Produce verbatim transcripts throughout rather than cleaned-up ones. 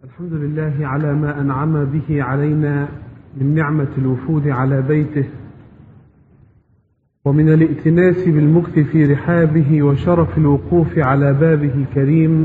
الحمد لله على ما أنعم به علينا من نعمة الوفود على بيته، ومن الائتناس بالمكث في رحابه، وشرف الوقوف على بابه الكريم.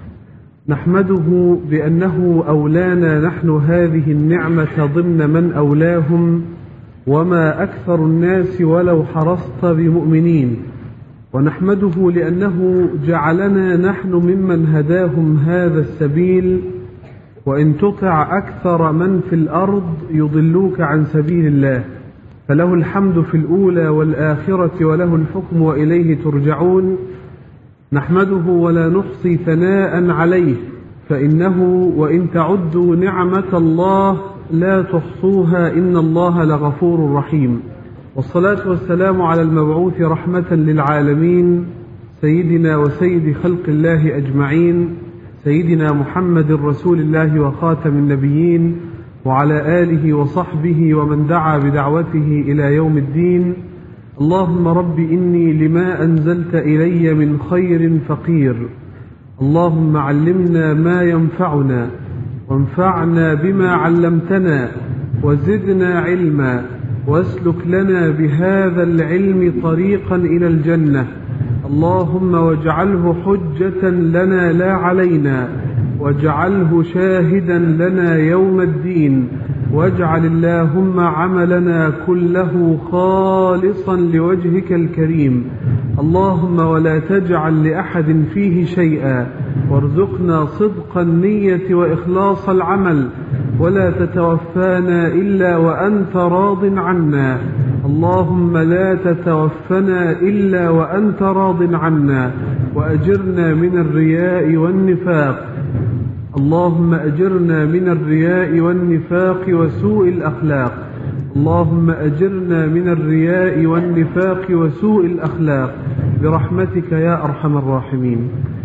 نحمده بأنه أولانا نحن هذه النعمة ضمن من أولاهم، وما أكثر الناس ولو حرصت بمؤمنين. ونحمده لأنه جعلنا نحن ممن هداهم هذا السبيل، وإن تطع أكثر من في الأرض يضلوك عن سبيل الله، فله الحمد في الأولى والآخرة، وله الحكم وإليه ترجعون. نحمده ولا نحصي ثناء عليه، فإنه وإن تعدوا نعمة الله لا تحصوها، إن الله لغفور رحيم. والصلاة والسلام على المبعوث رحمة للعالمين، سيدنا وسيد خلق الله أجمعين، سيدنا محمد رسول الله وخاتم النبيين، وعلى آله وصحبه ومن دعا بدعوته إلى يوم الدين. اللهم رب إني لما أنزلت إلي من خير فقير، اللهم علمنا ما ينفعنا، وانفعنا بما علمتنا، وزدنا علما، واسلك لنا بهذا العلم طريقا إلى الجنة. اللهم واجعله حجة لنا لا علينا، واجعله شاهدا لنا يوم الدين، واجعل اللهم عملنا كله خالصا لوجهك الكريم. اللهم ولا تجعل لأحد فيه شيئا، وارزقنا صدق النية وإخلاص العمل، ولا تتوفانا إلا وأنت راض عنا. اللهم لا تتوفنا إلا وأنت راض عنا، وأجرنا من الرياء والنفاق. اللهم أجرنا من الرياء والنفاق وسوء الأخلاق. اللهم أجرنا من الرياء والنفاق وسوء الأخلاق برحمتك يا أرحم الراحمين.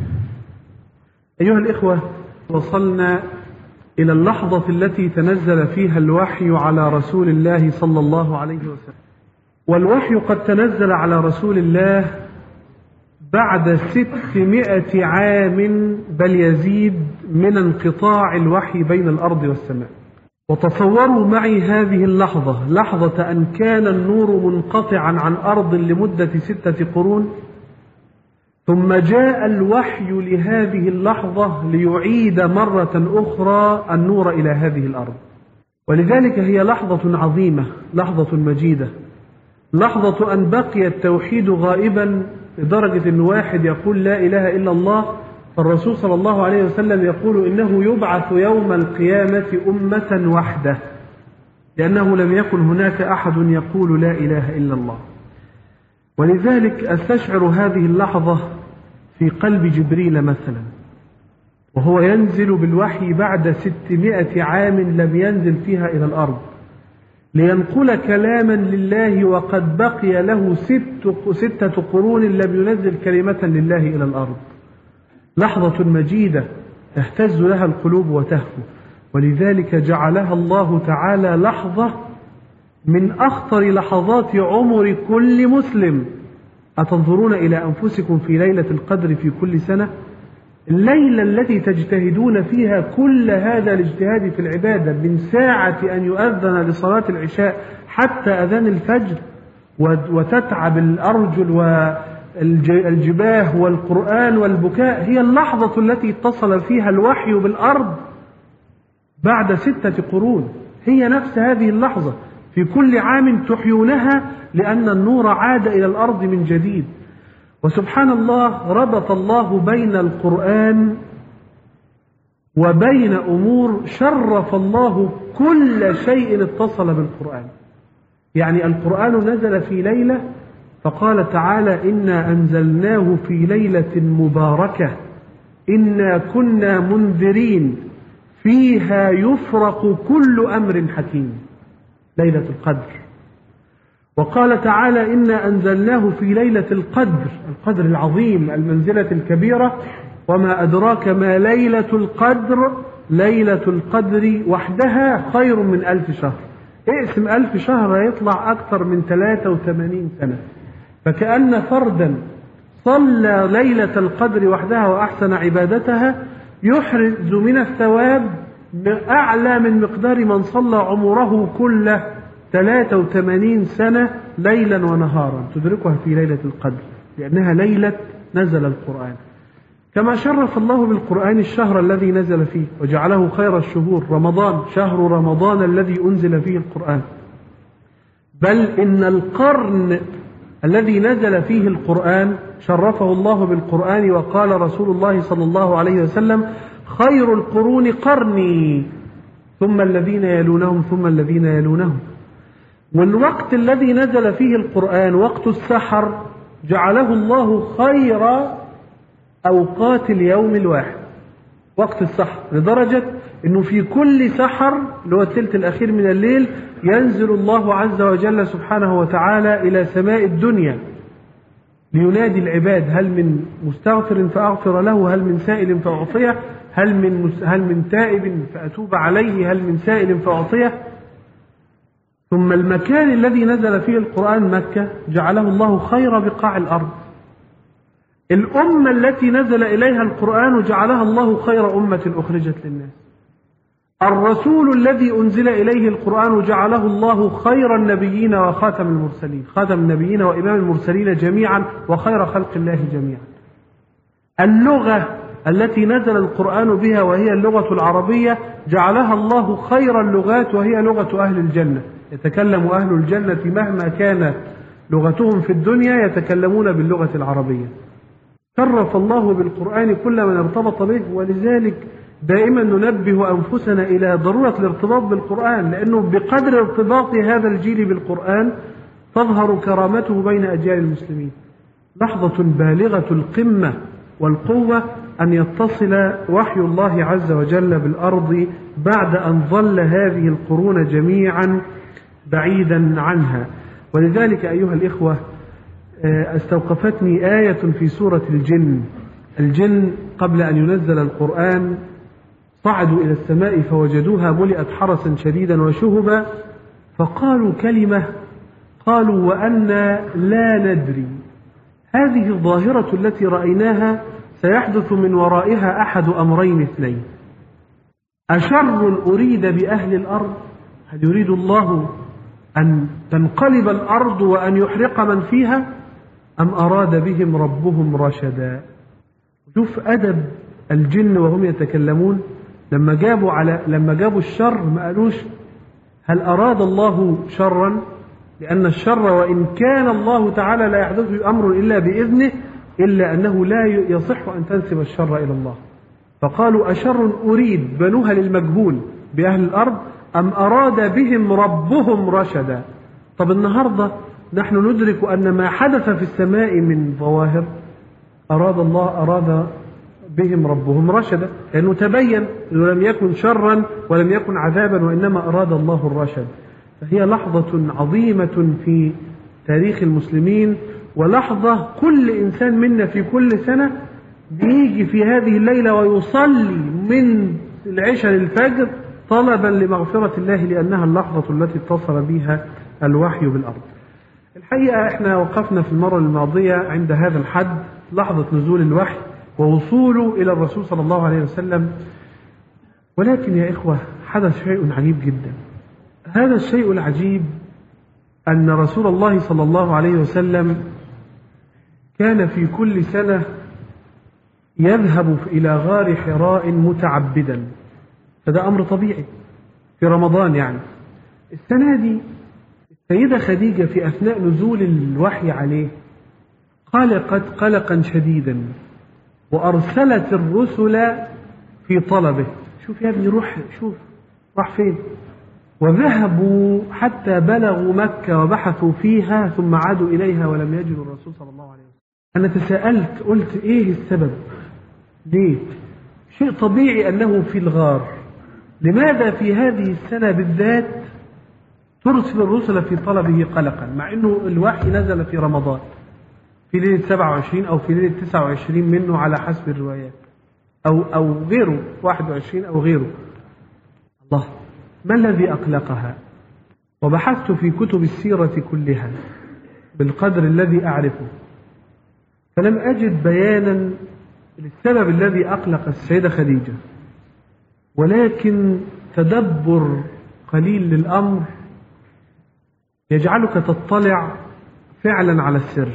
أيها الإخوة، وصلنا إلى اللحظة التي تنزل فيها الوحي على رسول الله صلى الله عليه وسلم. والوحي قد تنزل على رسول الله بعد ستمائة عام بل يزيد من انقطاع الوحي بين الأرض والسماء. وتصوروا معي هذه اللحظة، لحظة أن كان النور منقطعا عن أرض لمدة ستة قرون، ثم جاء الوحي لهذه اللحظة ليعيد مرة أخرى النور إلى هذه الأرض. ولذلك هي لحظة عظيمة، لحظة مجيدة، لحظة أن بقي التوحيد غائبا لدرجة أن واحد يقول لا إله إلا الله، فالرسول صلى الله عليه وسلم يقول إنه يبعث يوم القيامة أمة وحده، لأنه لم يكن هناك أحد يقول لا إله إلا الله. ولذلك أستشعر هذه اللحظة في قلب جبريل مثلا، وهو ينزل بالوحي بعد ستمائة عام لم ينزل فيها إلى الأرض، لينقل كلاما لله، وقد بقي له ست ستة قرون لم ينزل كلمة لله إلى الأرض. لحظة مجيدة تهتز لها القلوب وتهفو، ولذلك جعلها الله تعالى لحظة من أخطر لحظات عمر كل مسلم. أتنظرون إلى أنفسكم في ليلة القدر في كل سنة، الليلة التي تجتهدون فيها كل هذا الاجتهاد في العبادة، من ساعة أن يؤذن لصلاة العشاء حتى أذان الفجر، وتتعب الأرجل والجباه والقرآن والبكاء، هي اللحظة التي اتصل فيها الوحي بالأرض بعد ستة قرون. هي نفس هذه اللحظة في كل عام تحيونها، لأن النور عاد إلى الأرض من جديد. وسبحان الله، ربط الله بين القرآن وبين أمور شرف الله كل شيء اتصل بالقرآن. يعني القرآن نزل في ليلة، فقال تعالى إنا أنزلناه في ليلة مباركة إنا كنا منذرين فيها يفرق كل أمر حكيم، ليلة القدر. وقال تعالى إنا أنزلناه في ليلة القدر، القدر العظيم، المنزلة الكبيرة. وما أدراك ما ليلة القدر، ليلة القدر وحدها خير من ألف شهر. اقسم ألف شهر يطلع أكثر من ثلاثة وثمانين سنة. فكأن فردا صلى ليلة القدر وحدها وأحسن عبادتها يحرز من الثواب أعلى من مقدار من صلى عمره كله ثلاثة وثمانين سنة ليلا ونهارا، تدركها في ليلة القدر لأنها ليلة نزل القرآن. كما شرف الله بالقرآن الشهر الذي نزل فيه وجعله خير الشهور رمضان، شهر رمضان الذي أنزل فيه القرآن، بل إن القرن الذي نزل فيه القرآن شرفه الله بالقرآن، وقال رسول الله صلى الله عليه وسلم: خير القرون قرني ثم الذين يلونهم ثم الذين يلونهم. والوقت الذي نزل فيه القرآن وقت السحر جعله الله خير أوقات اليوم الواحد، وقت السحر، لدرجة أنه في كل سحر اللي هو الثلث الأخير من الليل ينزل الله عز وجل سبحانه وتعالى إلى سماء الدنيا لينادي العباد: هل من مستغفر فأغفر له، هل من سائل فأعطيه، هل من هل من تائب فأتوب عليه، هل من سائل فأعطيه. ثم المكان الذي نزل فيه القرآن مكة جعله الله خير بقاع الأرض. الأمة التي نزل إليها القرآن جعلها الله خير أمة أخرجت للناس. الرسول الذي أنزل إليه القرآن جعله الله خير النبيين وخاتم المرسلين، خاتم النبيين وإمام المرسلين جميعا وخير خلق الله جميعا. اللغة التي نزل القرآن بها وهي اللغة العربية جعلها الله خير اللغات وهي لغة أهل الجنة، يتكلم أهل الجنة مهما كانت لغتهم في الدنيا يتكلمون باللغة العربية. شرف الله بالقرآن كل من ارتبط به، ولذلك دائما ننبه أنفسنا إلى ضرورة الارتباط بالقرآن، لأنه بقدر ارتباط هذا الجيل بالقرآن تظهر كرامته بين أجيال المسلمين. لحظة بالغة القمة والقوة أن يتصل وحي الله عز وجل بالأرض بعد أن ظل هذه القرون جميعا بعيدا عنها. ولذلك أيها الإخوة استوقفتني آية في سورة الجن. الجن قبل أن ينزل القرآن صعدوا إلى السماء فوجدوها ملئت حرسا شديدا وشهبا، فقالوا كلمة، قالوا: وأنا لا ندري هذه الظاهرة التي رأيناها سيحدث من ورائها أحد أمرين اثنين: أشر أريد بأهل الأرض، هل يريد الله أن تنقلب الأرض وأن يحرق من فيها، أم أراد بهم ربهم رشدا. شوف أدب الجن وهم يتكلمون، لما جابوا على لما جابوا الشر ما قالوش هل أراد الله شرا، لأن الشر وإن كان الله تعالى لا يحدث أمر إلا بإذنه إلا أنه لا يصح أن تنسب الشر إلى الله. فقالوا: أشر أريد، بنوها للمجهول بأهل الأرض، أم أراد بهم ربهم رشدا. طب النهاردة نحن ندرك أن ما حدث في السماء من ظواهر أراد الله أراد بهم ربهم رشدا، لأنه تبين أنه لم يكن شرا ولم يكن عذابا وإنما أراد الله الرشد. فهي لحظة عظيمة في تاريخ المسلمين، ولحظة كل إنسان منا في كل سنة بيجي في هذه الليلة ويصلي من العشاء للفجر طلبا لمغفرة الله، لأنها اللحظة التي اتصل بها الوحي بالأرض. الحقيقة احنا وقفنا في المرة الماضية عند هذا الحد، لحظة نزول الوحي ووصوله إلى الرسول صلى الله عليه وسلم. ولكن يا إخوة حدث شيء عجيب جدا. هذا الشيء العجيب أن رسول الله صلى الله عليه وسلم كان في كل سنة يذهب إلى غار حراء متعبدا، فده أمر طبيعي في رمضان. يعني السنة دي السيدة خديجة في أثناء نزول الوحي عليه قلقت قلقا شديدا وأرسلت الرسل في طلبه. شوف يا ابني روح شوف راح فين. وذهبوا حتى بلغوا مكة وبحثوا فيها ثم عادوا إليها ولم يجدوا الرسول صلى الله عليه وسلم. أنا تساءلت قلت إيه السبب؟ ليه؟ شيء طبيعي أنه في الغار، لماذا في هذه السنة بالذات ترسل الرسل في طلبه قلقا، مع أنه الوحي نزل في رمضان في ليلة سبعة وعشرين أو في ليلة تسعة وعشرين منه على حسب الروايات، أو أو غيره واحد وعشرين أو غيره. الله، ما الذي أقلقها؟ وبحثت في كتب السيرة كلها بالقدر الذي أعرفه فلم أجد بيانا للسبب الذي أقلق السيدة خديجة. ولكن تدبر قليل للأمر يجعلك تطلع فعلا على السر.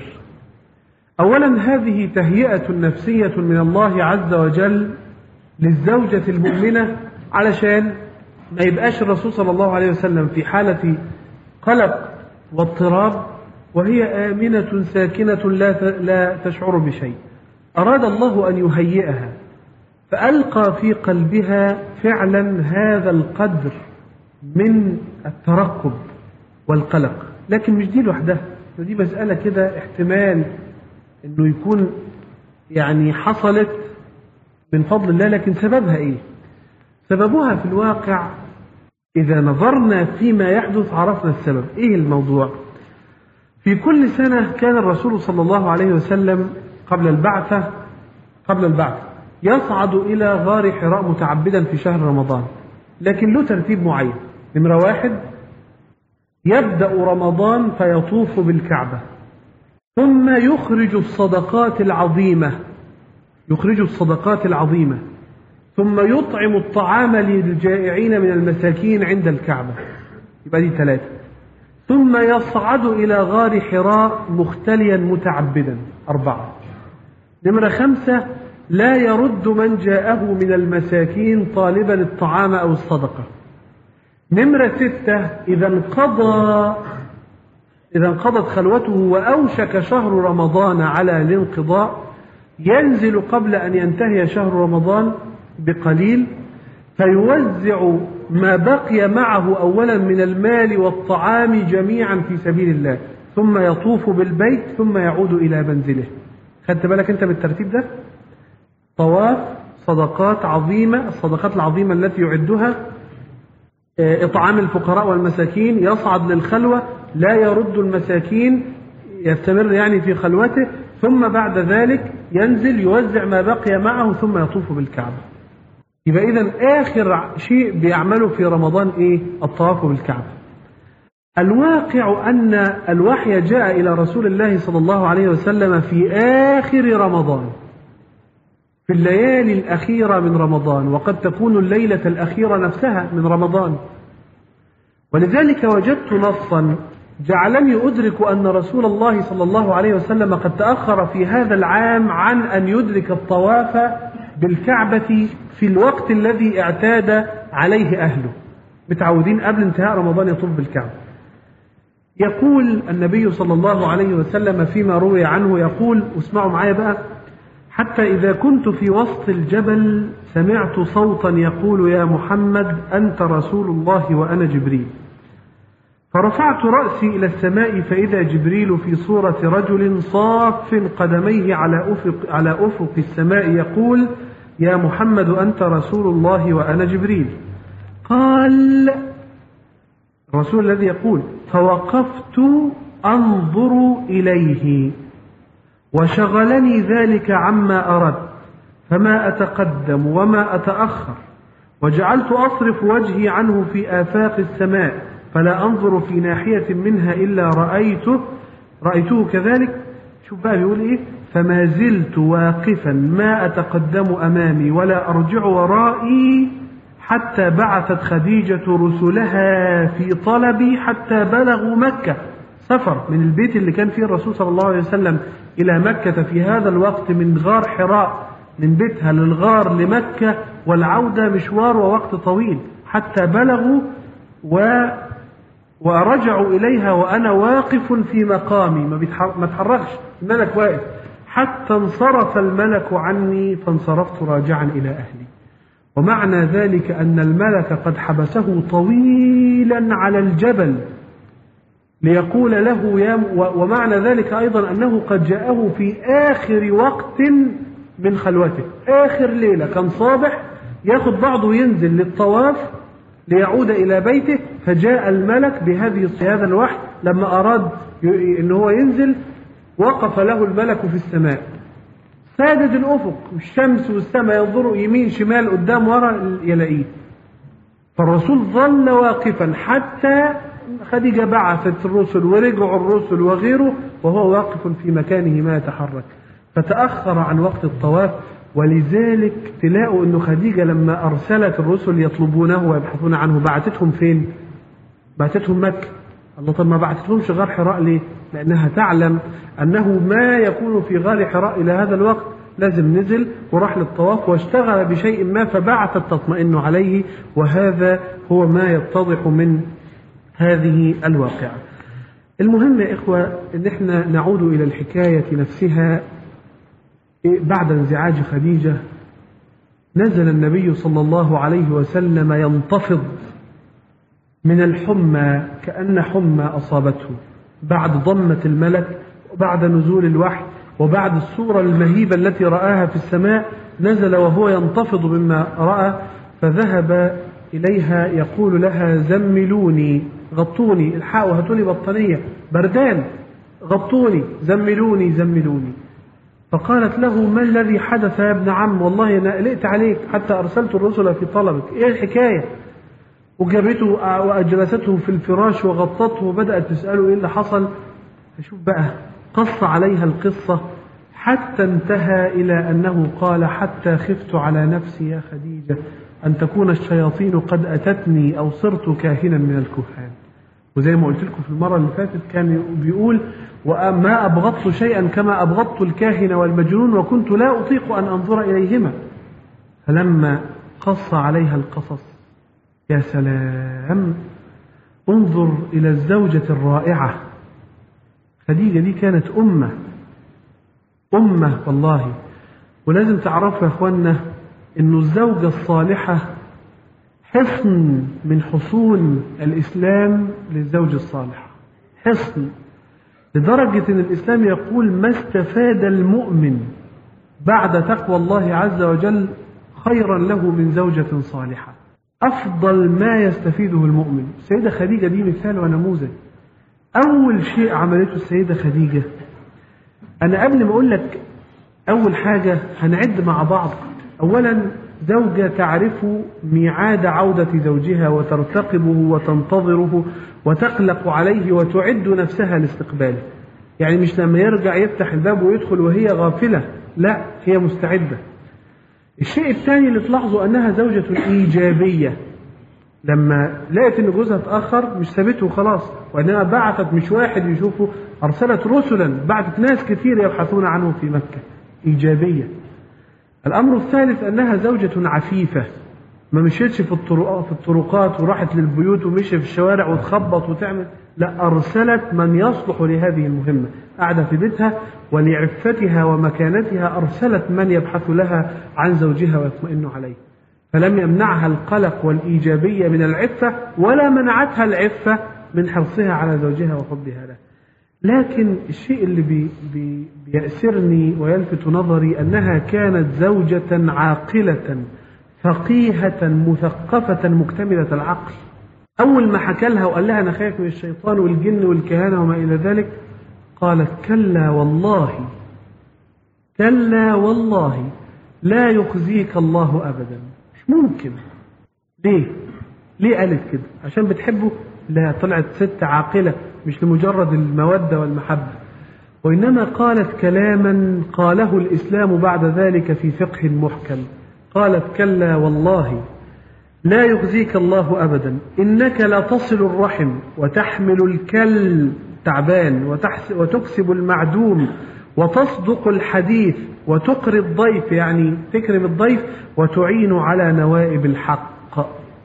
أولا هذه تهيئة نفسية من الله عز وجل للزوجة المؤمنة علشان ما يبقاش الرسول صلى الله عليه وسلم في حالة قلق واضطراب وهي آمنة ساكنة لا لا تشعر بشيء. أراد الله أن يهيئها فألقى في قلبها فعلا هذا القدر من الترقب والقلق. لكن مش دي لوحدها، دي مسألة كده احتمال انه يكون يعني حصلت من فضل الله، لكن سببها ايه؟ سببها في الواقع اذا نظرنا فيما يحدث عرفنا السبب. ايه الموضوع؟ في كل سنة كان الرسول صلى الله عليه وسلم قبل البعثة قبل البعثة يصعد إلى غار حراء متعبدا في شهر رمضان، لكن له ترتيب معين. نمرة واحد، يبدأ رمضان فيطوف بالكعبة، ثم يخرج الصدقات العظيمة يخرج الصدقات العظيمة ثم يطعم الطعام للجائعين من المساكين عند الكعبة. يبقى دي ثلاثة. ثم يصعد إلى غار حراء مختليا متعبدا. أربعة. نمرة خمسة، لا يرد من جاءه من المساكين طالبا الطعام أو الصدقة. نمرة ستة، إذا انقضى إذا انقضت خلوته وأوشك شهر رمضان على الانقضاء ينزل قبل أن ينتهي شهر رمضان بقليل فيوزع ما بقي معه أولا من المال والطعام جميعا في سبيل الله، ثم يطوف بالبيت ثم يعود إلى منزله. خدت بالك أنت بالترتيب ده؟ طواف، صدقات عظيمة، الصدقات العظيمة التي يعدها، إطعام الفقراء والمساكين، يصعد للخلوة، لا يرد المساكين، يستمر يعني في خلوته، ثم بعد ذلك ينزل يوزع ما بقي معه ثم يطوف بالكعبة. يبقى إذن آخر شيء بيعمله في رمضان إيه؟ الطواف بالكعبة. الواقع أن الوحي جاء إلى رسول الله صلى الله عليه وسلم في آخر رمضان، في الليالي الأخيرة من رمضان، وقد تكون الليلة الأخيرة نفسها من رمضان. ولذلك وجدت نصا جعلني أدرك أن رسول الله صلى الله عليه وسلم قد تأخر في هذا العام عن أن يدرك الطواف بالكعبة في الوقت الذي اعتاد عليه أهله، متعودين قبل انتهاء رمضان يطوف بالكعبة. يقول النبي صلى الله عليه وسلم فيما روي عنه، يقول، واسمعوا معايا بقى: حتى إذا كنت في وسط الجبل سمعت صوتا يقول: يا محمد أنت رسول الله وأنا جبريل. فرفعت رأسي إلى السماء فإذا جبريل في صورة رجل صاف قدميه على أفق, على أفق السماء يقول: يا محمد أنت رسول الله وأنا جبريل. قال الرسول الذي يقول: فوقفت أنظر إليه وشغلني ذلك عما أردت فما أتقدم وما أتأخر، وجعلت أصرف وجهي عنه في آفاق السماء فلا أنظر في ناحية منها إلا رأيته رأيته كذلك. شوف بقى بيقول إيه: فما زلت واقفا ما أتقدم أمامي ولا أرجع ورائي حتى بعثت خديجة رسلها في طلبي حتى بلغوا مكة. سفر من البيت اللي كان فيه الرسول صلى الله عليه وسلم إلى مكة في هذا الوقت، من غار حراء، من بيتها للغار لمكة، والعودة مشوار ووقت طويل، حتى بلغوا و ورجعوا إليها وأنا واقف في مقامي، ما, ما تحركش، الملك واقف، حتى انصرف الملك عني فانصرفت راجعا إلى أهلي. ومعنى ذلك أن الملك قد حبسه طويلا على الجبل ليقول له يا م... ومعنى ذلك أيضا أنه قد جاءه في آخر وقت من خلوته، آخر ليلة، كان صابح ياخد بعضه وينزل للطواف ليعود إلى بيته، فجاء الملك بهذه هذا الوحي. لما أراد أنه هو ينزل وقف له الملك في السماء سادد الأفق، الشمس والسماء، ينظروا يمين شمال قدام ورا يلاقيه. فالرسول ظل واقفا حتى خديجة بعثت الرسل ورجعوا الرسل وغيره، وهو واقف في مكانه ما يتحرك. فتأخر عن وقت الطواف ولذلك تلاقوا أنه خديجة لما أرسلت الرسل يطلبونه ويبحثون عنه بعتتهم فين؟ بعتتهم مكة. الله، طب ما بعتتهمش غار حراء ليه؟ لأنها تعلم أنه ما يكون في غار حراء إلى هذا الوقت لازم نزل وراح للطواف واشتغل بشيء ما فبعثت تطمئن عليه، وهذا هو ما يتضح من هذه الواقعة. المهم يا إخوة أن احنا نعود إلى الحكاية نفسها. بعد انزعاج خديجة نزل النبي صلى الله عليه وسلم ينتفض من الحمى كأن حمى أصابته بعد ضمة الملك وبعد نزول الوحي وبعد الصورة المهيبة التي رآها في السماء. نزل وهو ينتفض مما رأى فذهب إليها يقول لها زملوني، غطوني، الحقوا هاتوني بطانية، بردان، غطوني، زملوني زملوني. فقالت له ما الذي حدث يا ابن عم؟ والله أنا قلقت عليك حتى أرسلت الرسل في طلبك، إيه الحكاية؟ وجابته وأجلسته في الفراش وغطته وبدأت تسأله إيه اللي حصل. فشوف بقى قص عليها القصة حتى انتهى إلى أنه قال حتى خفت على نفسي يا خديجة أن تكون الشياطين قد أتتني أو صرت كاهنا من الكهان. وزي ما قلت لكم في المرة اللي فاتت كان بيقول وما أبغضت شيئا كما أبغضت الكاهن والمجنون وكنت لا أطيق أن أنظر إليهما. فلما قص عليها القصص يا سلام، انظر إلى الزوجة الرائعة. خديجة دي كانت أمة أمة والله. ولازم تعرفوا يا أخوانا إنه الزوجة الصالحة حصن من حصون الإسلام للزوج الصالح، حصن لدرجة إن الإسلام يقول ما استفاد المؤمن بعد تقوى الله عز وجل خيرا له من زوجة صالحة، أفضل ما يستفيده المؤمن. السيدة خديجة دي مثال ونموذج. أول شيء عملته السيدة خديجة، أنا قبل ما أقول لك أول حاجة هنعد مع بعض. أولا زوجة تعرف ميعاد عودة زوجها وترتقبه وتنتظره وتقلق عليه وتعد نفسها لاستقباله. يعني مش لما يرجع يفتح الباب ويدخل وهي غافلة، لا، هي مستعدة. الشيء الثاني اللي تلاحظوا أنها زوجة إيجابية. لما لقيت أن جوزها اتأخر مش سابته وخلاص، وإنما بعثت مش واحد يشوفه، أرسلت رسلا، بعثت ناس كثير يبحثون عنه في مكة. إيجابية. الأمر الثالث أنها زوجة عفيفة، ما مشيتش في الطرقات وراحت للبيوت ومشي في الشوارع وتخبط وتعمل، لا، أرسلت من يصلح لهذه المهمة، قاعدة في بيتها ولعفتها ومكانتها أرسلت من يبحث لها عن زوجها ويطمئن عليه. فلم يمنعها القلق والإيجابية من العفة ولا منعتها العفة من حرصها على زوجها وحبها له. لكن الشيء اللي بي بي بيأسرني ويلفت نظري أنها كانت زوجة عاقلة فقيهة مثقفة مكتملة العقل. أول ما حكى لها وقال لها أنا خايف من الشيطان والجن والكهانة وما إلى ذلك، قالت كلا والله كلا والله لا يخزيك الله أبدا. مش ممكن. ليه؟ ليه قالت كده؟ عشان بتحبه؟ لا، طلعت ست عاقلة مش لمجرد المودة والمحبة، وإنما قالت كلاما قاله الإسلام بعد ذلك في فقه محكم. قالت كلا والله لا يخزيك الله أبدا، إنك لا تصل الرحم وتحمل الكل تعبان وتكسب المعدوم وتصدق الحديث وتقري الضيف، يعني تكرم الضيف وتعين على نوائب الحق.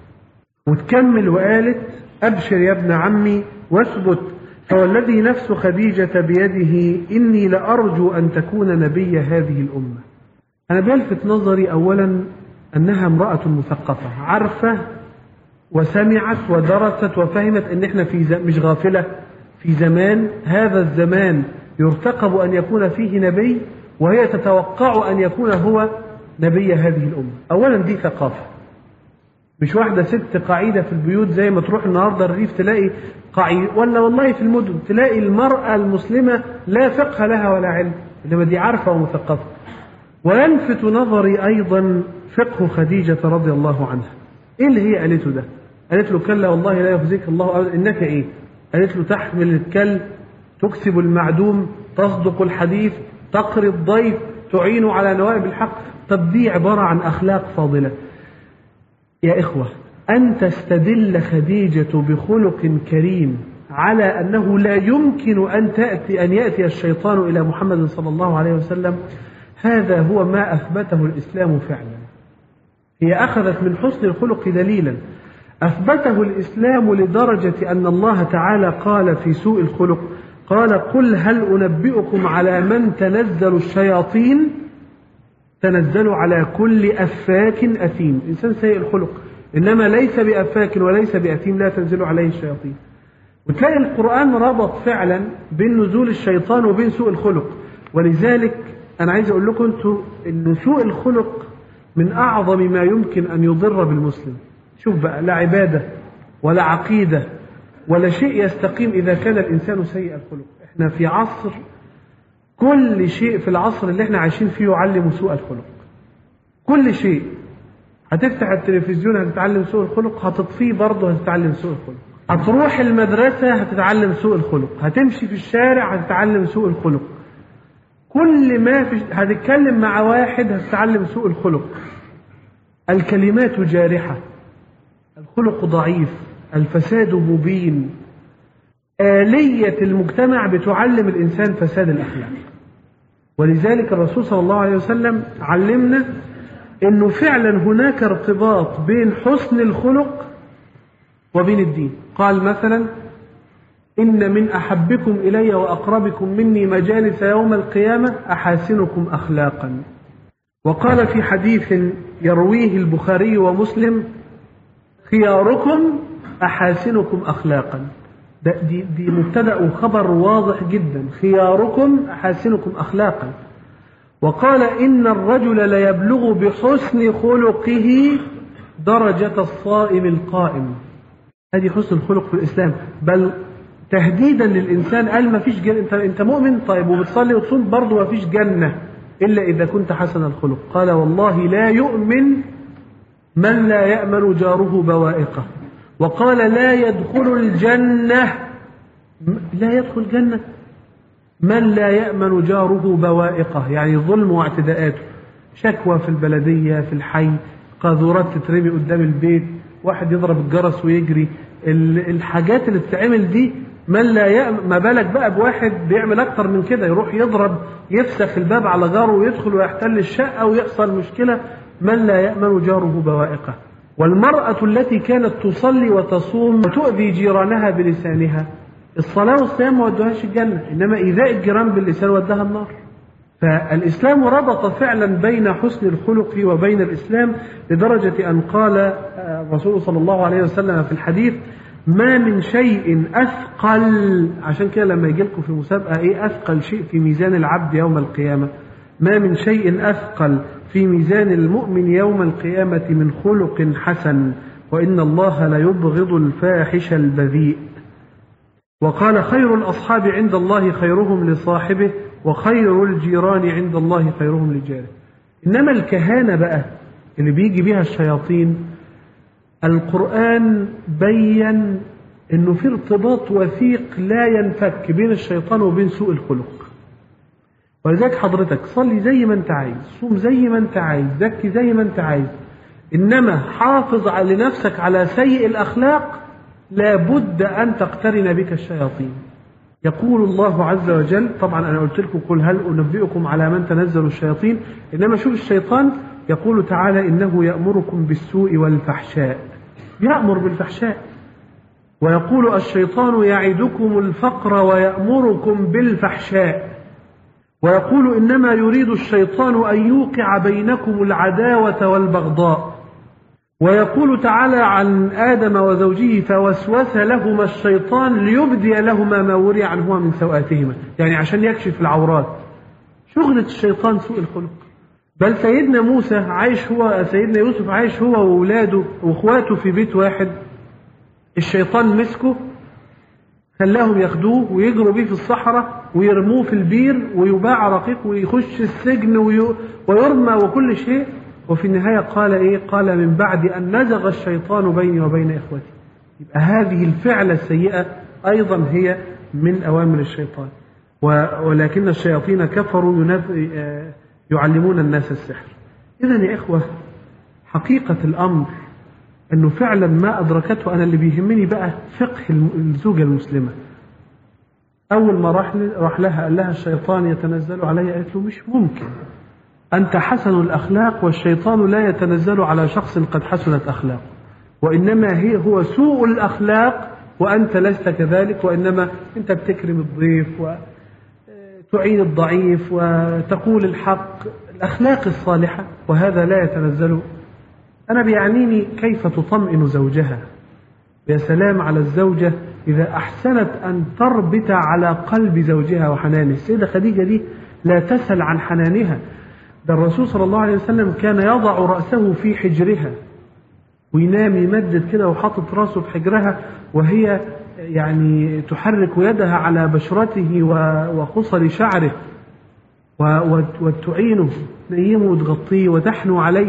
وتكمل وقالت أبشر يا ابن عمي واثبت، فوالذي نفس خديجة بيده إني لأرجو أن تكون نبي هذه الأمة. أنا بيلفت نظري أولا أنها امرأة مثقفة، عارفة وسمعت ودرست وفهمت أن احنا في مش غافلة، في زمان، هذا الزمان يرتقب أن يكون فيه نبي، وهي تتوقع أن يكون هو نبي هذه الأمة. أولا دي ثقافة، مش واحدة ست قاعدة في البيوت زي ما تروح النهاردة الريف تلاقي قاعدة، ولا والله في المدن تلاقي المرأة المسلمة لا فقه لها ولا علم، إنما دي عارفة ومثقفة. ويلفت نظري أيضا فقه خديجة رضي الله عنها. إيه اللي هي قالته ده؟ قالت له كلا والله لا يخزيك الله أبدا، إنك إيه؟ قالت له تحمل الكل، تكسب المعدوم، تصدق الحديث، تقري الضيف، تعين على نوائب الحق. طب دي عبارة عن أخلاق فاضلة. يا إخوة، أن تستدل خديجة بخلق كريم على أنه لا يمكن أن تأتي أن يأتي الشيطان إلى محمد صلى الله عليه وسلم، هذا هو ما أثبته الإسلام فعلا. هي أخذت من حسن الخلق دليلا أثبته الإسلام لدرجة أن الله تعالى قال في سوء الخلق، قال: قل هل أنبئكم على من تنزل الشياطين؟ تنزل على كل أفاك أثيم. إنسان سيء الخلق إنما ليس بأفاك وليس بأثيم لا تنزل عليه الشياطين. وتلاقي القرآن ربط فعلا بين نزول الشيطان وبين سوء الخلق. ولذلك أنا عايز أقول لكم أنتوا أن سوء الخلق من أعظم ما يمكن أن يضر بالمسلم. شوف بقى، لا عبادة ولا عقيدة ولا شيء يستقيم إذا كان الإنسان سيء الخلق. إحنا في عصر كل شيء في العصر اللي احنا عايشين فيه يعلم سوء الخلق. كل شيء، هتفتح التلفزيون هتتعلم سوء الخلق، هتطفيه برضه هتتعلم سوء الخلق، هتروح المدرسة هتتعلم سوء الخلق، هتمشي في الشارع هتتعلم سوء الخلق، كل ما في هتتكلم مع واحد هتتعلم سوء الخلق. الكلمات جارحة، الخلق ضعيف، الفساد مبين. آلية المجتمع بتعلم الإنسان فساد الأخلاق. ولذلك الرسول صلى الله عليه وسلم علمنا أنه فعلا هناك ارتباط بين حسن الخلق وبين الدين. قال مثلا: إن من أحبكم إلي وأقربكم مني مجالس يوم القيامة أحاسنكم أخلاقا. وقال في حديث يرويه البخاري ومسلم: خياركم أحاسنكم أخلاقا. دي, دي مبتدأ وخبر واضح جدا، خياركم أحاسنكم أخلاقا. وقال: إن الرجل ليبلغ بحسن خلقه درجة الصائم القائم. هذه حسن الخلق في الإسلام، بل تهديدا للإنسان. قال: ما فيش جنة. انت, انت مؤمن طيب وبتصلي وتصوم برضه ما فيش جنة إلا إذا كنت حسن الخلق. قال: والله لا يؤمن من لا يأمن جاره بوائقه. وقال: لا يدخل الجنة لا يدخل الجنة من لا يأمن جاره بوائقه، يعني ظلم واعتداءاته، شكوى في البلدية في الحي، قاذورات تترمي قدام البيت، واحد يضرب الجرس ويجري، الحاجات اللي بتتعمل دي من لا يأمن. ما بالك بقى بواحد بيعمل أكتر من كده، يروح يضرب يفسخ الباب على جاره ويدخل ويحتل الشقة ويحصل مشكلة. من لا يأمن جاره بوائقه. والمرأة التي كانت تصلي وتصوم وتؤذي جيرانها بلسانها، الصلاة والصيام ما ودوهاش الجنة، إنما إيذاء الجيران باللسان ودها النار. فالإسلام ربط فعلا بين حسن الخلق وبين الإسلام، لدرجة أن قال الرسول صلى الله عليه وسلم في الحديث: ما من شيء أثقل. عشان كده لما يجي لكم في مسابقة إيه أثقل شيء في ميزان العبد يوم القيامة، ما من شيء أثقل في ميزان المؤمن يوم القيامة من خلق حسن، وإن الله ليبغض الفاحش البذيء. وقال: خير الأصحاب عند الله خيرهم لصاحبه، وخير الجيران عند الله خيرهم لجاره. إنما الكهانة بقى اللي بيجي بها الشياطين، القرآن بيّن إنه في ارتباط وثيق لا ينفك بين الشيطان وبين سوء الخلق. ولذلك حضرتك صلي زي ما انت عايز، صوم زي ما انت عايز، زكي زي ما انت عايز، إنما حافظ على نفسك على سيء الأخلاق، لابد أن تقترن بك الشياطين. يقول الله عز وجل، طبعا أنا قلت لكم: قل هل أنبئكم على من تنزل الشياطين. إنما شوف الشيطان يقول تعالى: إنه يأمركم بالسوء والفحشاء. يأمر بالفحشاء. ويقول: الشيطان يعدكم الفقر ويأمركم بالفحشاء. ويقول: إنما يريد الشيطان أن يوقع بينكم العداوة والبغضاء. ويقول تعالى عن آدم وزوجه: فوسوس لهما الشيطان ليبدي لهما ما وري عنهما من سوآتهما، يعني عشان يكشف العورات. شغلة الشيطان سوء الخلق. بل سيدنا موسى عايش هو سيدنا يوسف عايش هو وأولاده وأخواته في بيت واحد، الشيطان مسكه خلاهم ياخدوه ويجروا بيه في الصحراء ويرموه في البير ويباع رقيق ويخش السجن ويرمى وكل شيء. وفي النهاية قال إيه؟ قال: من بعد أن نزغ الشيطان بيني وبين إخوتي. يبقى هذه الفعلة السيئة أيضا هي من أوامر الشيطان. ولكن الشياطين كفروا يعلمون الناس السحر. إذن يا إخوة، حقيقة الأمر أنه فعلا ما أدركته أنا اللي بيهمني بقى فقه الزوجة المسلمة. أول ما راح راح لها قال لها الشيطان يتنزل علي، قالت له مش ممكن، أنت حسن الأخلاق والشيطان لا يتنزل على شخص قد حسنت أخلاقه، وإنما هي هو سوء الأخلاق وأنت لست كذلك، وإنما أنت بتكرم الضيف وتعين الضعيف وتقول الحق، الأخلاق الصالحة، وهذا لا يتنزل. أنا بيعنيني كيف تطمئن زوجها. يا سلام على الزوجة إذا أحسنت أن تربط على قلب زوجها وحنانه. السيدة خديجة دي لا تسأل عن حنانها، ده الرسول صلى الله عليه وسلم كان يضع رأسه في حجرها وينام يمدد كده وحاطط رأسه في حجرها، وهي يعني تحرك يدها على بشرته وخصل شعره وتعينه، تنيمه وتغطيه وتحنو عليه،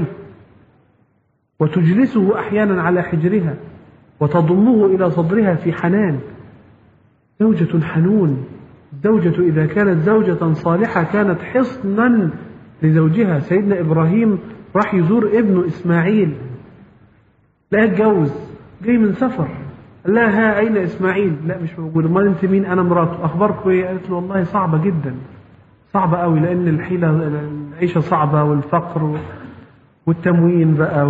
وتجلسه أحيانا على حجرها وتضمه إلى صدرها في حنان. زوجة حنون. الزوجة إذا كانت زوجة صالحة كانت حصنا لزوجها. سيدنا إبراهيم راح يزور ابنه إسماعيل، لا اتجوز، جاي من سفر، قال لها ها أين إسماعيل؟ لا مش موجود. ما أنت مين؟ أنا مراته. أخباركم إيه؟ قالت له والله صعبة جدا، صعبة قوي، لأن الحيلة العيشة صعبة والفقر والتموين بقى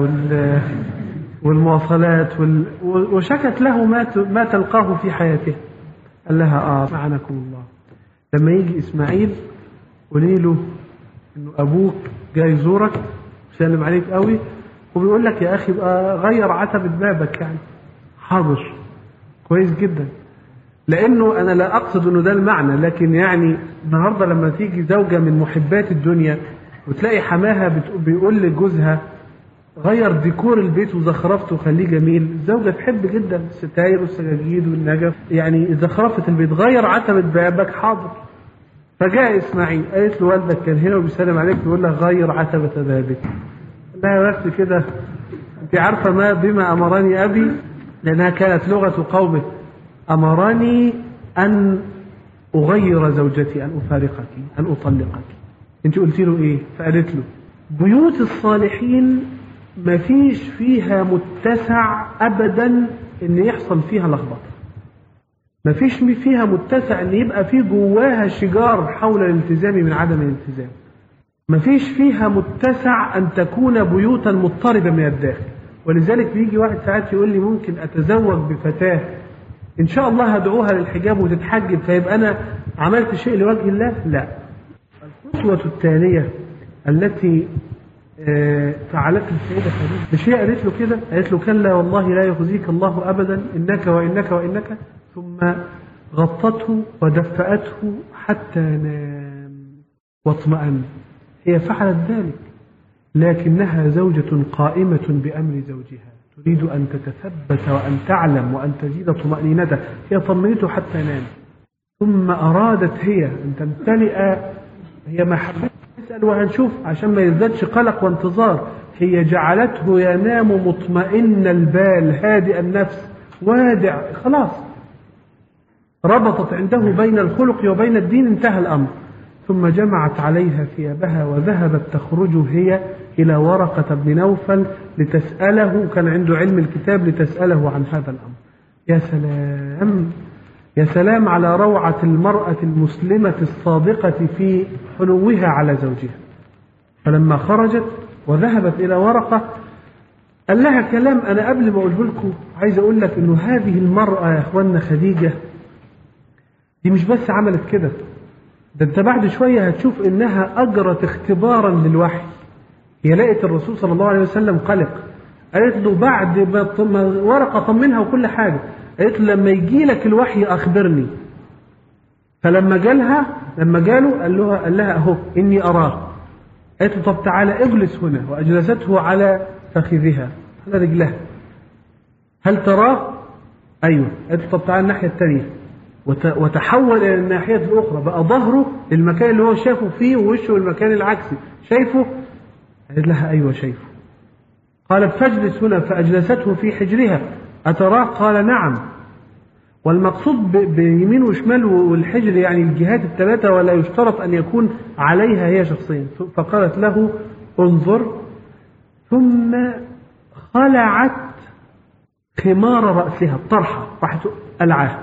والمواصلات وشكت له ما ما تلقاه في حياته. قال لها آه لعنكم الله، لما يجي إسماعيل قولي له إنه أبوك جاي يزورك سلم عليك قوي وبيقول لك يا أخي بقى غير عتبة بابك. يعني حاضر، كويس جدا، لأنه أنا لا أقصد إنه ده المعنى، لكن يعني النهاردة لما تيجي زوجة من محبات الدنيا وتلاقي حماها بيقول لجوزها غير ديكور البيت وزخرفته وخليه جميل، الزوجة تحب جدا الستاير والسجاجيد والنجف، يعني زخرفة البيت، غير عتبة بابك. حاضر. فجاء إسماعيل، قالت له والدك كان هنا وبيسلم عليك بيقول لك غير عتبة بابك. لا بس كده، أنت عارفة ما بما أمرني أبي، لأنها كانت لغة قومه، أمرني أن أغير زوجتي، أن أفارقك، أن أطلقك. أنت قلت له إيه؟ فقالت له بيوت الصالحين ما فيش فيها متسع أبدا إن يحصل فيها لخبطة، ما فيش فيها متسع إن يبقى في جواها شجار حول الالتزام من عدم الالتزام، ما فيش فيها متسع أن تكون بيوتا مضطربة من الداخل. ولذلك بيجي واحد ساعات يقول لي ممكن أتزوج بفتاة إن شاء الله هدعوها للحجاب وتتحجب فيبقى أنا عملت شيء لوجه الله. لا. الخطوة الثانية التي فعلتها السيدة خديجة مش هي قالت له كده؟ قالت له كلا والله لا يخزيك الله أبدا إنك وإنك وإنك، ثم غطته ودفأته حتى نام واطمأن. هي فعلت ذلك، لكنها زوجة قائمة بأمر زوجها، تريد أن تتثبت وأن تعلم وأن تزيد طمأنينته. هي طمنته حتى نام، ثم أرادت هي أن تمتلئ، هي ما حبت تسأل وهنشوف عشان ما يزدادش قلق وانتظار، هي جعلته ينام مطمئن البال هادئ النفس وادع، خلاص ربطت عنده بين الخلق وبين الدين، انتهى الأمر. ثم جمعت عليها ثيابها وذهبت تخرج هي إلى ورقة بن نوفل لتسأله، كان عنده علم الكتاب، لتسأله عن هذا الأمر. يا سلام، يا سلام على روعة المرأة المسلمة الصادقة في حنوها على زوجها. فلما خرجت وذهبت إلى ورقة قال لها كلام أنا قبل ما أقوله لكم عايز أقول لك إنه هذه المرأة يا أخوانا خديجة دي مش بس عملت كده، ده أنت بعد شوية هتشوف إنها أجرت اختبارا للوحي. هي لقيت الرسول صلى الله عليه وسلم قلق، قالت له بعد ما ورقة طمنها وكل حاجة، قالت له لما يجي لك الوحي أخبرني. فلما جالها لما جاله قال لها قال لها أهو إني أراه. قالت له طب تعالى اجلس هنا، وأجلسته على فخذها على رجلها. هل تراه؟ أيوه. قالت له طب تعالى الناحية الثانية، وتحول إلى الناحية الأخرى، بقى ظهره للمكان اللي هو شافه فيه ووشه المكان العكسي. شايفه؟ قالت لها أيوه شايفه. قالت فاجلس هنا، فأجلسته في حجرها. أتراه؟ قال نعم. والمقصود بيمين وشمال والحجر يعني الجهات الثلاثة، ولا يشترط أن يكون عليها هي شخصيا. فقالت له انظر ثم خلعت خمار رأسها الطرحة، راحت قلعاها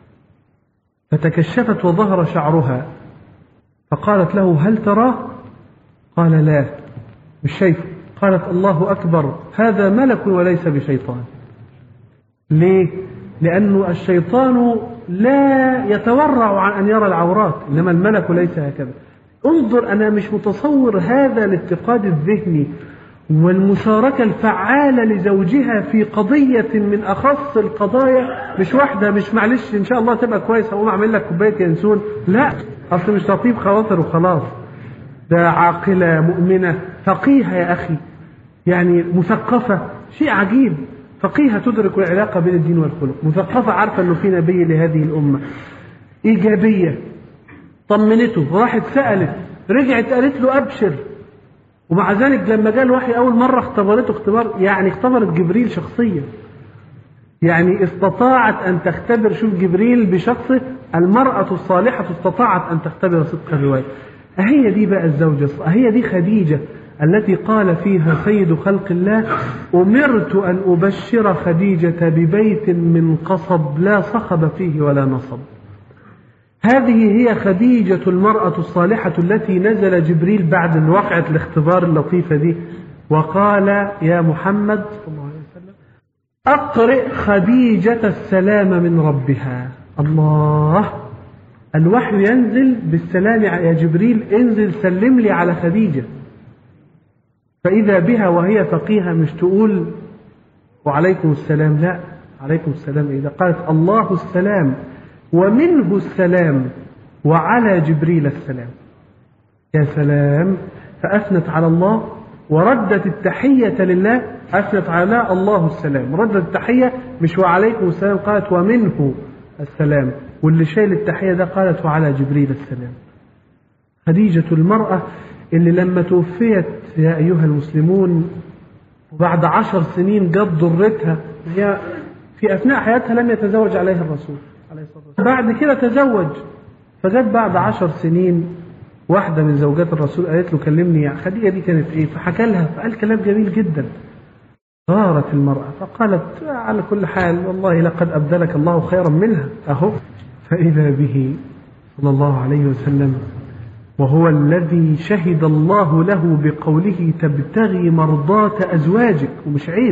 فتكشفت وظهر شعرها، فقالت له هل تراه؟ قال لا مش شايفه. قالت الله أكبر، هذا ملك وليس بشيطان. ليه؟ لأن الشيطان لا يتورع عن أن يرى العورات، إنما الملك ليس هكذا. انظر، أنا مش متصور هذا الاتقاد الذهني والمشاركة الفعالة لزوجها في قضية من أخص القضايا، مش واحدة مش معلش إن شاء الله تبقى كويس أقوم أعمل لك كوباية ينسون، لا، أصل مش تطيب خواطر وخلاص، ده عاقلة مؤمنة فقيهة يا أخي، يعني مثقفة، شيء عجيب، فقيهة تدرك العلاقة بين الدين والخلق، مثقفة عارفة أنه في نبي لهذه الأمة، إيجابية، طمنته، راحت سألت، رجعت قالت له أبشر. ومع ذلك لما جاء الوحي أول مرة اختبرته اختبار، يعني اختبرت جبريل شخصيا، يعني استطاعت أن تختبر، شوف جبريل بشخصه، المرأة الصالحة استطاعت أن تختبر صدق الرواية. أهي دي بقى الزوجة، أهي دي خديجة التي قال فيها سيد خلق الله أمرت أن أبشر خديجة ببيت من قصب لا صخب فيه ولا نصب. هذه هي خديجة المرأة الصالحة التي نزل جبريل بعد الوقعة الاختبار اللطيفة دي وقال يا محمد صلى الله عليه وسلم أقرئ خديجة السلام من ربها. الله، الوحي ينزل بالسلام يا جبريل، انزل سلم لي على خديجة. فإذا بها وهي فقيهة مش تقول وعليكم السلام، لا، عليكم السلام إذا قالت الله السلام ومنه السلام وعلى جبريل السلام. يا سلام، فأثنت على الله وردت التحية لله، أثنت على الله السلام، ردت التحية مش وعليكم السلام، قالت ومنه السلام، واللي شايل التحية ده قالت وعلى جبريل السلام. خديجة المرأة اللي لما توفيت يا أيها المسلمون وبعد عشر سنين جت ضرتها، هي في أثناء حياتها لم يتزوج عليها الرسول عليه الصلاة والسلام، بعد كده تزوج، فجت بعد عشر سنين واحدة من زوجات الرسول قالت له كلمني يا خديجة دي كانت إيه، فحكى لها، فقال كلام جميل جدا. غارت المرأة فقالت على كل حال والله لقد أبدلك الله خيرا منها أهو. فإذا به صلى الله عليه وسلم وهو الذي شهد الله له بقوله تبتغي مرضات أزواجك، ومش عيب،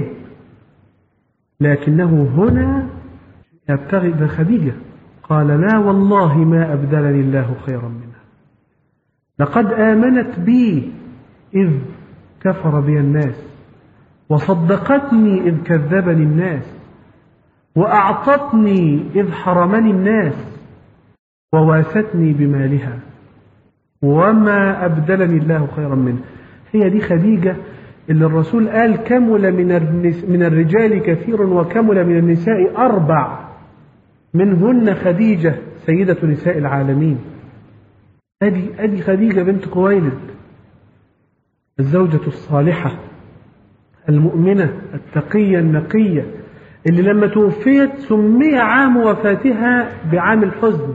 لكنه هنا يبتغي بخديجة، قال لا والله ما أبدلني الله خيرا منها، لقد آمنت بي إذ كفر بي الناس، وصدقتني إذ كذبني الناس، وأعطتني إذ حرمني الناس، وواستني بمالها، وما أبدلني الله خيرا منه. هي دي خديجة اللي الرسول قال كمل من الرجال كثير وكمل من النساء أربع، منهن خديجة سيدة نساء العالمين. أدي, أدي خديجة بنت خويلد، الزوجة الصالحة المؤمنة التقية النقية، اللي لما توفيت سمي عام وفاتها بعام الحزن،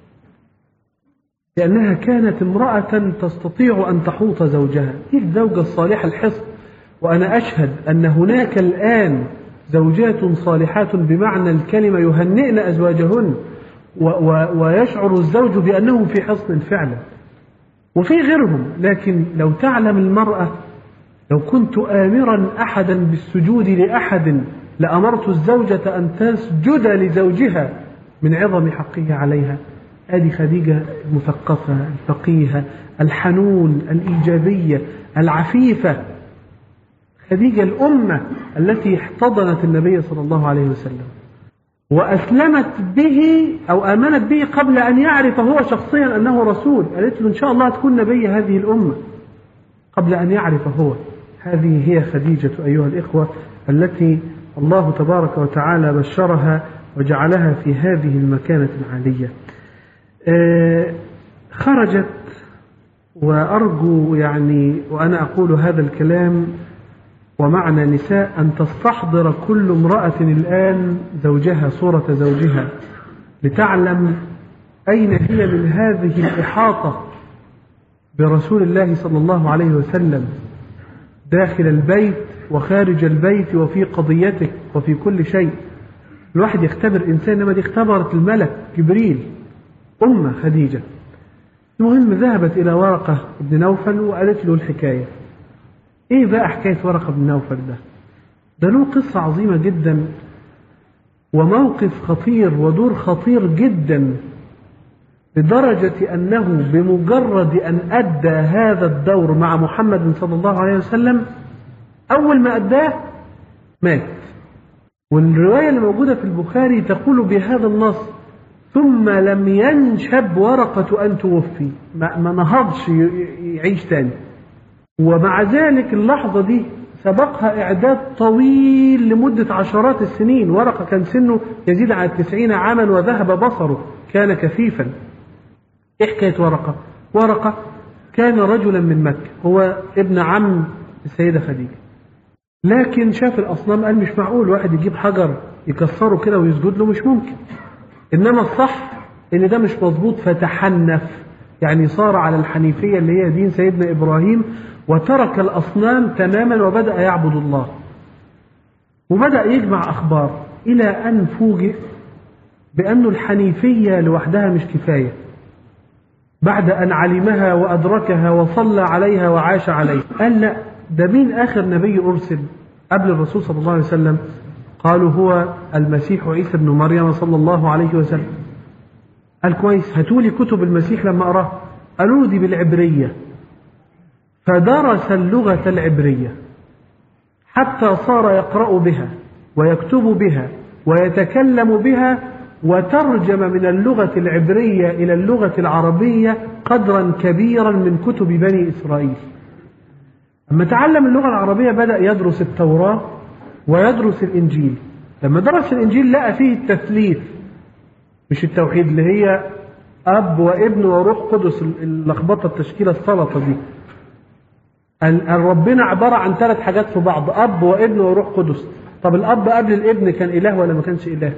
لأنها كانت امرأة تستطيع أن تحوط زوجها. هي الزوجة الصالحة الحصن. وأنا أشهد أن هناك الآن زوجات صالحات بمعنى الكلمة يهنئن أزواجهن، ويشعر الزوج بأنه في حصن فعلا، وفي غيرهم. لكن لو تعلم المرأة، لو كنت آمرا أحدا بالسجود لأحد لأمرت الزوجة أن تسجد لزوجها من عظم حقه عليها. هذه خديجة المثقفة الفقيهة الحنون الإيجابية العفيفة، خديجة الأمة التي احتضنت النبي صلى الله عليه وسلم وأسلمت به أو آمنت به قبل أن يعرف هو شخصيا أنه رسول. قالت له إن شاء الله تكون نبي هذه الأمة قبل أن يعرف هو. هذه هي خديجة أيها الإخوة التي الله تبارك وتعالى بشرها وجعلها في هذه المكانة العالية. آه خرجت، وأرجو يعني وأنا أقول هذا الكلام ومعنى نساء أن تستحضر كل امرأة الآن زوجها، صورة زوجها، لتعلم أين هي من هذه الإحاطة برسول الله صلى الله عليه وسلم، داخل البيت وخارج البيت وفي قضيته وفي كل شيء. الواحد يختبر إنسان، إنما دي اختبرت الملك جبريل أم خديجة. المهم ذهبت إلى ورقة بن نوفل وقالت له الحكاية. إيه بقى حكاية ورقة بن نوفل ده؟ ده له قصة عظيمة جدا وموقف خطير ودور خطير جدا، لدرجة أنه بمجرد أن أدى هذا الدور مع محمد صلى الله عليه وسلم أول ما أداه مات. والرواية اللي موجودة في البخاري تقول بهذا النص: ثم لم ينشب ورقة أن توفي، ما, ما نهضش يعيش تاني. ومع ذلك اللحظة دي سبقها إعداد طويل لمدة عشرات السنين. ورقة كان سنه يزيد على التسعين عاما وذهب بصره، كان كثيفا. إيه حكاية ورقة؟ ورقة كان رجلا من مكة، هو ابن عم السيدة خديجة، لكن شاف الأصنام قال مش معقول واحد يجيب حجر يكسره كده ويسجد له، مش ممكن. إنما الصح إن ده مش مظبوط، فتحنف، يعني صار على الحنيفية اللي هي دين سيدنا إبراهيم، وترك الأصنام تماما وبدأ يعبد الله. وبدأ يجمع أخبار إلى أن فوجئ بأن الحنيفية لوحدها مش كفاية. بعد أن علمها وأدركها وصلى عليها وعاش عليها، قال لا، ده مين آخر نبي أرسل قبل الرسول صلى الله عليه وسلم؟ قالوا هو المسيح عيسى بن مريم صلى الله عليه وسلم. قال كويس، هاتولي كتب المسيح لما أراه. قالوا دي بالعبرية، فدرس اللغة العبرية حتى صار يقرأ بها ويكتب بها ويتكلم بها، وترجم من اللغة العبرية إلى اللغة العربية قدرا كبيرا من كتب بني إسرائيل. لما تعلم اللغة العربية بدأ يدرس التوراة ويدرس الإنجيل. لما درس الإنجيل لقى فيه التثليث مش التوحيد، اللي هي أب وابن وروح قدس، اللخبطة التشكيلة السلطة دي. ربنا عبارة عن ثلاث حاجات في بعض: أب وابن وروح قدس. طب الأب قبل الابن كان إله ولا ما كانش إله؟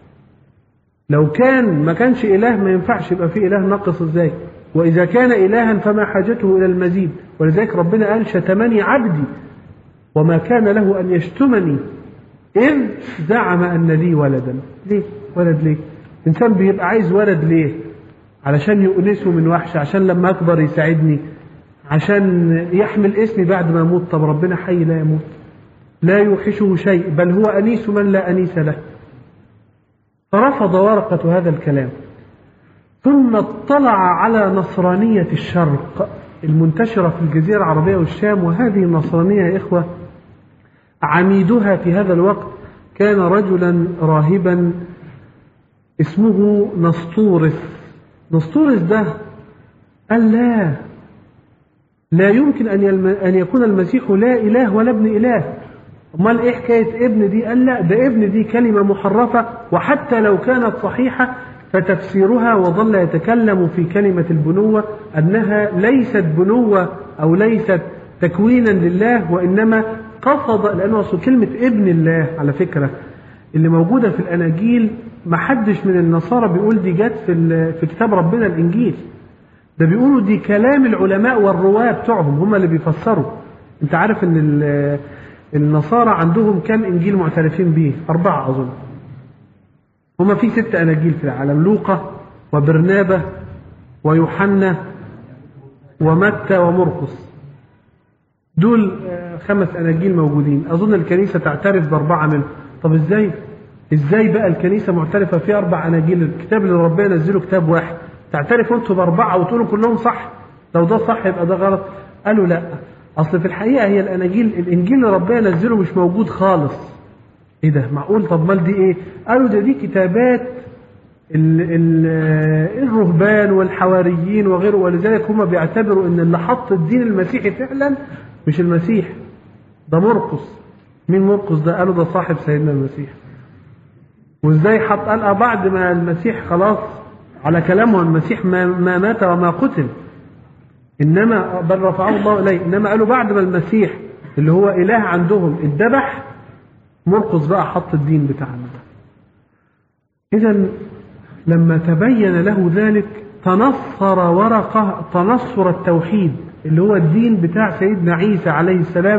لو كان ما كانش إله ما ينفعش يبقى فيه إله ناقص إزاي؟ وإذا كان إلها فما حاجته إلى المزيد. ولذلك ربنا قال: شتمني عبدي وما كان له أن يشتمني إذ زعم أن لي ولدا. ليه ولد؟ ليه إنسان بيبقى عايز ولد؟ ليه؟ علشان يؤنسه من وحش، عشان لما أكبر يساعدني، عشان يحمل اسمي بعد ما أموت. طب ربنا حي لا يموت، لا يوحشه شيء، بل هو أنيس من لا أنيس له. فرفض ورقة هذا الكلام، ثم اطلع على نصرانية الشرق المنتشرة في الجزيرة العربية والشام. وهذه النصرانية يا إخوة عميدها في هذا الوقت كان رجلا راهبا اسمه نسطورس. نسطورس ده قال لا لا يمكن أن يكون المسيح لا إله ولا ابن إله. امال ايه حكايه ابن دي؟ قال لا، ده ابن دي كلمه محرفه، وحتى لو كانت صحيحه فتفسيرها وظل يتكلم في كلمه البنوه انها ليست بنوه او ليست تكوينا لله، وانما قصد، لانه اصل كلمه ابن الله على فكره اللي موجوده في الاناجيل ما حدش من النصارى بيقول دي جت في في كتاب ربنا الانجيل، ده بيقولوا دي كلام العلماء والرواه بتوعهم هم اللي بيفسروا. انت عارف ان النصارى عندهم كم إنجيل معترفين به؟ أربعة أظن. هما في ست أناجيل في العالم: لوقا وبرنابا ويوحنا ومتى ومرقس. دول خمس أناجيل موجودين. أظن الكنيسة تعترف بأربعة منهم. طب إزاي؟ إزاي بقى الكنيسة معترفة في أربع أناجيل؟ الكتاب اللي ربنا نزله كتاب واحد، تعترفوا أنتوا بأربعة وتقولوا كلهم صح؟ لو ده صح يبقى ده غلط. قالوا لا، أصل في الحقيقة هي الأناجيل الإنجيل اللي ربنا نزله مش موجود خالص. إيه ده؟ معقول؟ طب مال دي إيه؟ قالوا ده دي كتابات ال ال الرهبان والحواريين وغيره، ولذلك هم بيعتبروا إن اللي حط الدين المسيحي فعلا مش المسيح، ده مرقس. مين مرقس ده؟ قالوا ده صاحب سيدنا المسيح. وإزاي حط؟ قال بعد ما المسيح خلاص على كلامه المسيح ما, ما مات وما قتل، إنما بل رفعه الله إليه. إنما قالوا بعد ما المسيح اللي هو إله عندهم اتذبح، مرقس بقى حط الدين بتاعنا ده. إذن لما تبين له ذلك تنصر ورقة تنصر التوحيد اللي هو الدين بتاع سيدنا عيسى عليه السلام،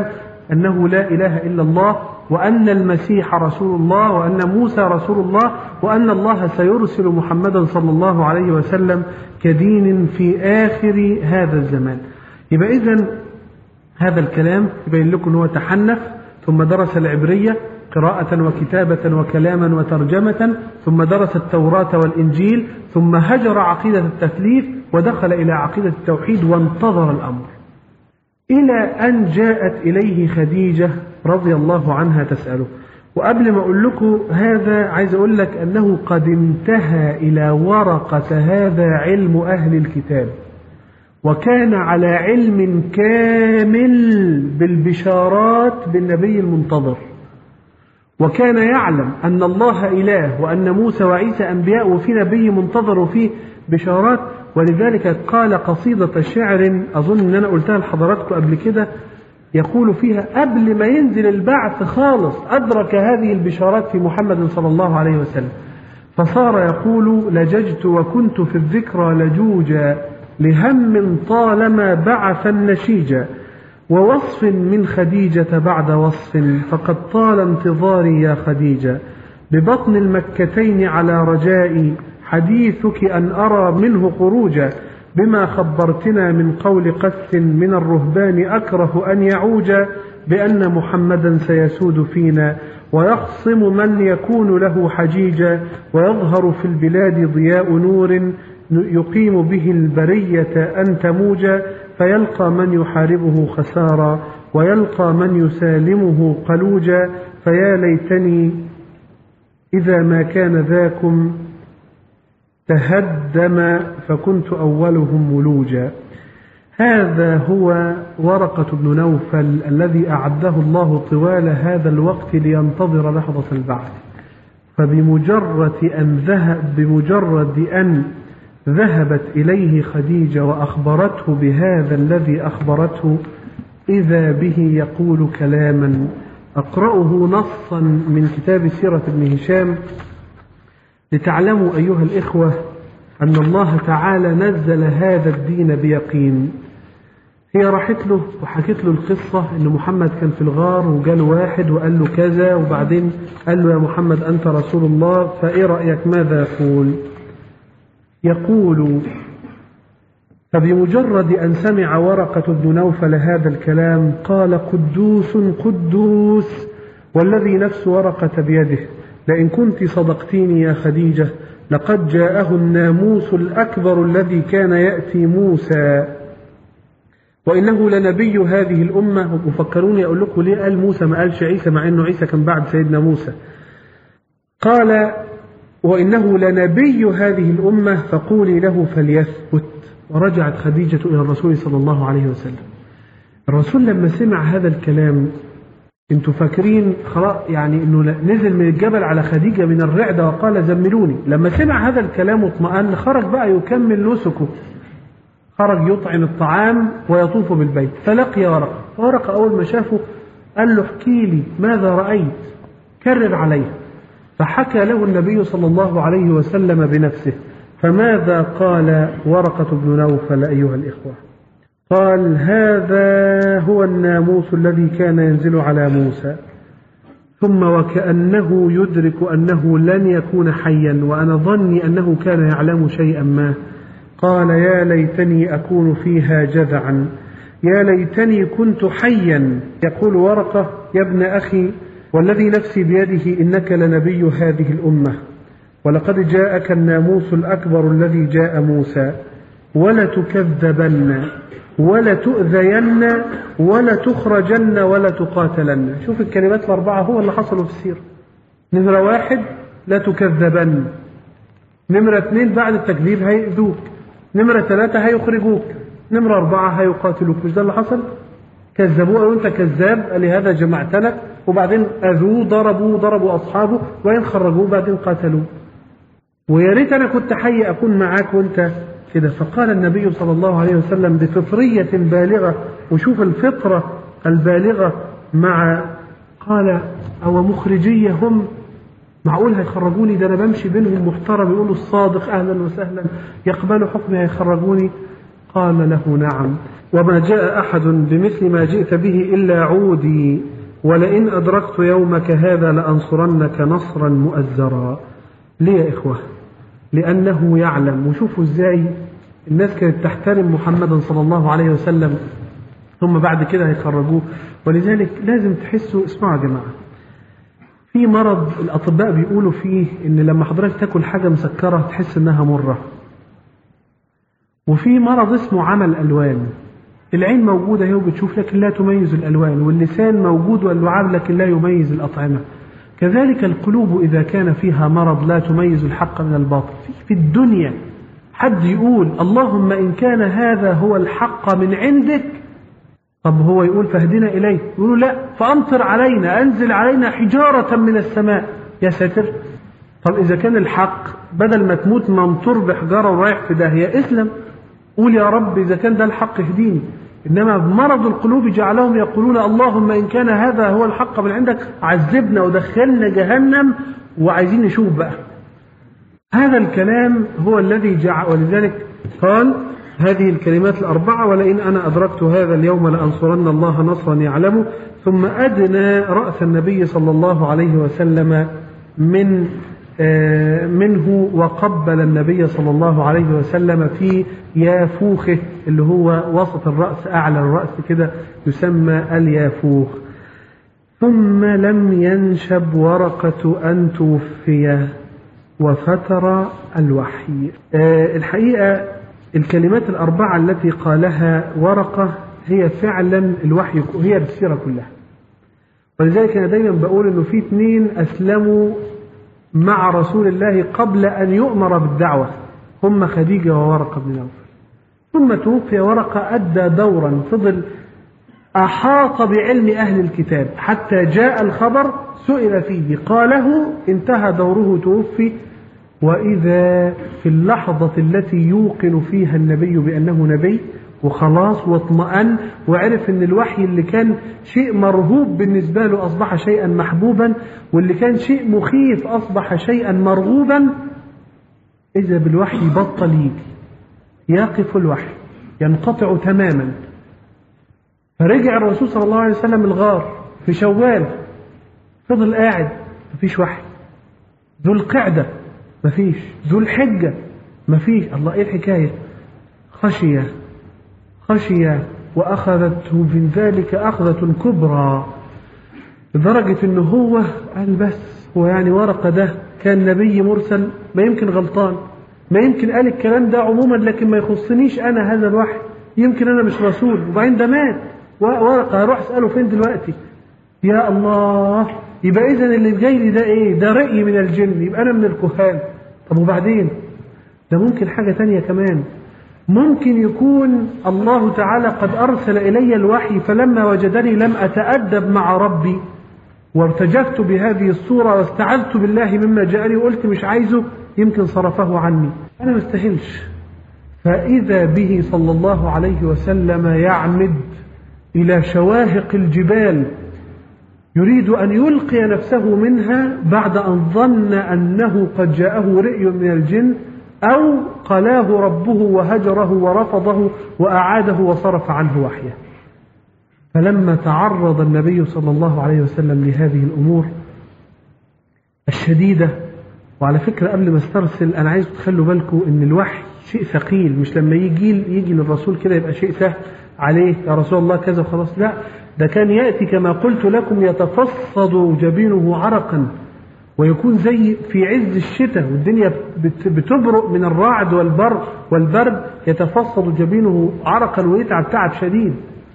أنه لا إله إلا الله، وأن المسيح رسول الله، وأن موسى رسول الله، وأن الله سيرسل محمدا صلى الله عليه وسلم كدين في آخر هذا الزمان. يبقى إذن هذا الكلام يبين لكم أنه تحنف، ثم درس العبرية قراءة وكتابة وكلاما وترجمة، ثم درس التوراة والإنجيل، ثم هجر عقيدة التثليث ودخل إلى عقيدة التوحيد وانتظر الأمر إلى أن جاءت إليه خديجة رضي الله عنها تسأله. وقبل ما أقول لكم هذا عايز أقول لك أنه قد انتهى إلى ورقة هذا علم أهل الكتاب، وكان على علم كامل بالبشارات بالنبي المنتظر، وكان يعلم أن الله إله وأن موسى وعيسى أنبياء وفي نبي منتظر وفي بشارات. ولذلك قال قصيدة شعر أظن أن أنا قلتها لحضراتكم قبل كده، يقول فيها قبل ما ينزل البعث خالص أدرك هذه البشارات في محمد صلى الله عليه وسلم، فصار يقول: لججت وكنت في الذكرى لجوجا لهم طالما بعث النشيجا، ووصف من خديجة بعد وصف فقد طال انتظاري يا خديجة، ببطن المكتين على رجائي حديثك أن أرى منه خروجا، بما خبرتنا من قول قث من الرهبان أكره أن يعوج، بأن محمدا سيسود فينا ويخصم من يكون له حجيجا، ويظهر في البلاد ضياء نور يقيم به البرية أن تموجا، فيلقى من يحاربه خسارا ويلقى من يسالمه قلوجا، فيا ليتني إذا ما كان ذاكم تهدم فكنت أولهم ولوجا. هذا هو ورقة بن نوفل الذي أعده الله طوال هذا الوقت لينتظر لحظة البعث، فبمجرد أن ذهب بمجرد أن ذهبت إليه خديجة وأخبرته بهذا الذي أخبرته، إذا به يقول كلاما أقرأه نصا من كتاب سيرة ابن هشام لتعلموا أيها الإخوة أن الله تعالى نزل هذا الدين بيقين. هي راحت له وحكت له القصة إن محمد كان في الغار وجاء واحد وقال له كذا، وبعدين قال له: يا محمد أنت رسول الله، فإيه رأيك ماذا يقول؟ يقول: فبمجرد أن سمع ورقة بن نوفل هذا الكلام قال: قدوس قدوس والذي نفس ورقة بيده، لئن كنت صدقتيني يا خديجة لقد جاءه الناموس الأكبر الذي كان يأتي موسى، وإنه لنبي هذه الأمة. وفكروني أقول لكم ليه قال موسى ما قالش عيسى، مع أنه عيسى كان بعد سيدنا موسى. قال: وإنه لنبي هذه الأمة فقولي له فليثبت. ورجعت خديجة إلى الرسول صلى الله عليه وسلم. الرسول لما سمع هذا الكلام، انتوا فاكرين خلاص يعني انه نزل من الجبل على خديجة من الرعدة وقال: زملوني. لما سمع هذا الكلام واطمأن خرج بقى يكمل نسكه، خرج يطعم الطعام ويطوف بالبيت، فلقي ورقة. ورقة أول ما شافه قال له: احكي لي ماذا رأيت، كرر عليه. فحكى له النبي صلى الله عليه وسلم بنفسه. فماذا قال ورقة بن نوفل أيها الإخوة؟ قال: هذا هو الناموس الذي كان ينزل على موسى. ثم وكأنه يدرك أنه لن يكون حيا، وأنا ظني أنه كان يعلم شيئا ما، قال: يا ليتني أكون فيها جذعا، يا ليتني كنت حيا. يقول ورقة: يا ابن أخي والذي نفسي بيده إنك لنبي هذه الأمة، ولقد جاءك الناموس الأكبر الذي جاء موسى، ولتكذبن ولتؤذين ولتخرجن ولتقاتلن. شوف الكلمات الأربعة هو اللي حصلوا في السيرة. نمرة واحد: لا تكذبن. نمرة اثنين: بعد التكذيب هيؤذوك. نمرة ثلاثة: هيخرجوك. نمرة أربعة: هيقاتلوك. مش ده اللي حصل؟ كذبوه قالوا أنت كذاب، قال لهذا جمعتنا، وبعدين أذوه ضربوه ضربوا أصحابه، وإن خرجوه بعدين قاتلوه. ويا ريت أنا كنت حي أكون معاك وأنت كده. فقال النبي صلى الله عليه وسلم بفطرية بالغة، وشوف الفطرة البالغة مع، قال: أو مخرجية هم؟ معقول هيخرجوني؟ ده أنا بمشي بينهم محترم، يقولوا الصادق أهلا وسهلا، يقبلوا حكمي هيخرجوني؟ قال له: نعم. وما جاء أحد بمثل ما جئت به إلا عودي، ولئن أدركت يومك هذا لأنصرنك نصرا مؤزرا. ليه يا إخوة؟ لأنه يعلم. وشوفوا إزاي الناس كانت تحترم محمدا صلى الله عليه وسلم، ثم بعد كده هيخرجوه. ولذلك لازم تحسوا، اسمعوا يا جماعة، في مرض الأطباء بيقولوا فيه إن لما حضرتك تاكل حاجة مسكرة تحس إنها مرة. وفي مرض اسمه عمى الألوان، العين موجودة هي وبتشوف لكن لا تميز الألوان، واللسان موجود واللعاب لكن لا يميز الأطعمة. كذلك القلوب إذا كان فيها مرض لا تميز الحق من الباطل. في الدنيا حد يقول اللهم إن كان هذا هو الحق من عندك، طب هو يقول فاهدنا إليه، يقولوا لا فأمطر علينا، أنزل علينا حجارة من السماء. يا ساتر. طب إذا كان الحق بدل ما تموت ممطور بحجارة ورايح في داهية، اسلم قول يا رب إذا كان ده الحق اهديني. إنما مرض القلوب جعلهم يقولون اللهم إن كان هذا هو الحق من عندك عذبنا ودخلنا جهنم وعايزين نشوف بقى. هذا الكلام هو الذي جعل، ولذلك قال هذه الكلمات الأربعة: ولئن أنا أدركت هذا اليوم لأنصرن الله نصرا يعلمه. ثم أدنى رأس النبي صلى الله عليه وسلم من منه وقبل النبي صلى الله عليه وسلم في يافوخه اللي هو وسط الرأس، أعلى الرأس كده يسمى اليافوخ. ثم لم ينشب ورقة أن توفي وفتر الوحي. الحقيقة الكلمات الأربعة التي قالها ورقة هي فعلا الوحي، هي السيرة كلها. ولذلك أنا دايما بقول أنه في اثنين أسلموا مع رسول الله قبل أن يؤمر بالدعوة، هم خديجة وورقة بن نوفل. ثم توفي ورقة، أدى دورا، فضل أحاط بعلم أهل الكتاب حتى جاء الخبر سئل فيه قاله، انتهى دوره، توفي. وإذا في اللحظة التي يوقن فيها النبي بأنه نبي وخلاص واطمأن وعرف أن الوحي اللي كان شيء مرهوب بالنسبة له أصبح شيئا محبوبا، واللي كان شيء مخيف أصبح شيئا مرغوبا، إذا بالوحي بطل يجي، يقف الوحي، ينقطع تماما. فرجع الرسول صلى الله عليه وسلم الغار في شوال، فضل قاعد مفيش وحي. ذو القعدة مفيش، ذو الحجة مفيش. الله إيه الحكاية؟ خشية خشية وأخذته من ذلك أخذة كبرى، لدرجة أنه هو قال بس هو يعني ورقة ده كان نبي مرسل، ما يمكن غلطان، ما يمكن قال الكلام ده عموما لكن ما يخصنيش أنا هذا الوحي، يمكن أنا مش رسول. وبعدين ده مات، ورقة هروح أسأله فين دلوقتي؟ يا الله، يبقى إذن اللي جاي لي ده إيه؟ ده رأي من الجن، يبقى أنا من الكهان. طب وبعدين؟ ده ممكن حاجة تانية كمان، ممكن يكون الله تعالى قد أرسل إلي الوحي فلما وجدني لم أتأدب مع ربي وارتجفت بهذه الصورة واستعذت بالله مما جاءني وقلت مش عايزه، يمكن صرفه عني، أنا ما استاهلش. فإذا به صلى الله عليه وسلم يعمد إلى شواهق الجبال يريد أن يلقي نفسه منها بعد أن ظن أنه قد جاءه رئي من الجن أو قلاه ربه وهجره ورفضه وأعاده وصرف عنه وحيه. فلما تعرض النبي صلى الله عليه وسلم لهذه الأمور الشديدة، وعلى فكرة قبل ما استرسل أنا عايز تخلوا بالكم إن الوحي شيء ثقيل، مش لما يجي يجي للرسول كده يبقى شيء سهل عليه، يا رسول الله كذا وخلاص، لا، ده كان يأتي كما قلت لكم يتفصد جبينه عرقا، ويكون زي في عز الشتاء والدنيا بتبرق من الرعد والبرد والبرد، يتفصد جبينه عرقا ويتعب تعب شديد.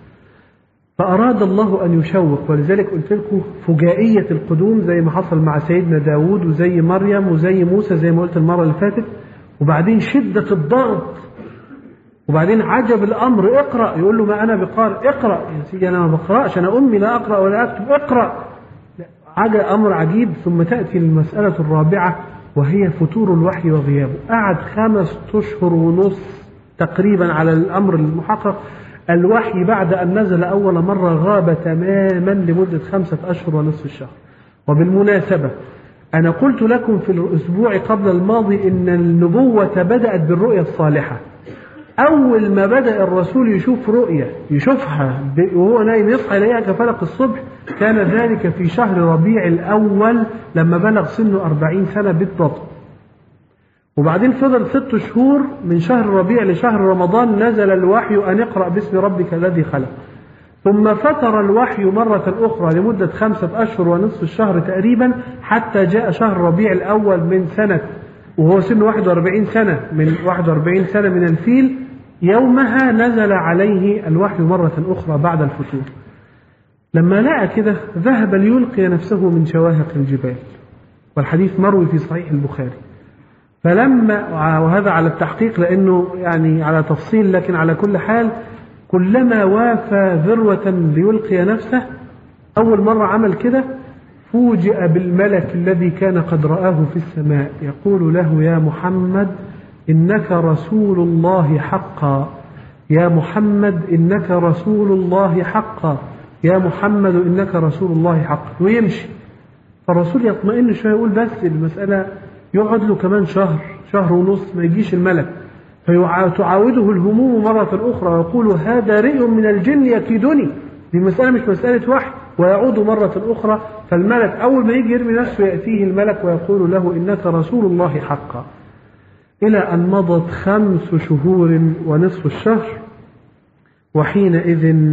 فأراد الله أن يشوق، ولذلك قلت لكم فجائية القدوم زي ما حصل مع سيدنا داود وزي مريم وزي موسى زي ما قلت المرة اللي فاتت، وبعدين شدة الضغط، وبعدين عجب الأمر، اقرأ، يقول له ما أنا بقارئ، اقرأ يا سيدي، أنا ما بقرأش، أنا أمي لا أقرأ ولا أكتب، اقرأ. عجب أمر عجيب. ثم تأتي المسألة الرابعة وهي فتور الوحي وغيابه. قعد خمس أشهر ونص تقريبا على الأمر المحقق، الوحي بعد أن نزل أول مرة غاب تماما لمدة خمسة أشهر ونصف الشهر. وبالمناسبة أنا قلت لكم في الأسبوع قبل الماضي إن النبوة بدأت بالرؤية الصالحة. أول ما بدأ الرسول يشوف رؤية يشوفها وهو نايم يصحى إليها كفلق الصبح كان ذلك في شهر ربيع الأول لما بلغ سنه أربعين سنة بالضبط. وبعدين فضل ست شهور من شهر ربيع لشهر رمضان نزل الوحي أن اقرأ باسم ربك الذي خلق. ثم فتر الوحي مرة أخرى لمدة خمسة أشهر ونصف الشهر تقريبا حتى جاء شهر ربيع الأول من سنة وهو سنه واحد وأربعين سنة من واحد وأربعين سنة من الفيل. يومها نزل عليه الوحي مرة أخرى بعد الفتور. لما لقى كده ذهب ليلقي نفسه من شواهق الجبال، والحديث مروي في صحيح البخاري. فلما وهذا على التحقيق لأنه يعني على تفصيل، لكن على كل حال كلما وافى ذروة ليلقي نفسه أول مرة عمل كده فوجئ بالملك الذي كان قد رآه في السماء يقول له يا محمد إنك رسول الله حقا، يا محمد إنك رسول الله حقا، يا محمد إنك رسول الله حقا، ويمشي. فالرسول يطمئن شوية يقول بس المسألة يقعد له كمان شهر شهر ونص ما يجيش الملك، فتعاوده الهموم مرة أخرى ويقول هذا رئي من الجن يكيدني، دي مسألة مش مسألة وحي، ويعود مرة أخرى. فالملك أول ما يجي يرمي نفسه يأتيه الملك ويقول له إنك رسول الله حقا، إلى أن مضت خمس شهور ونصف الشهر. وحينئذ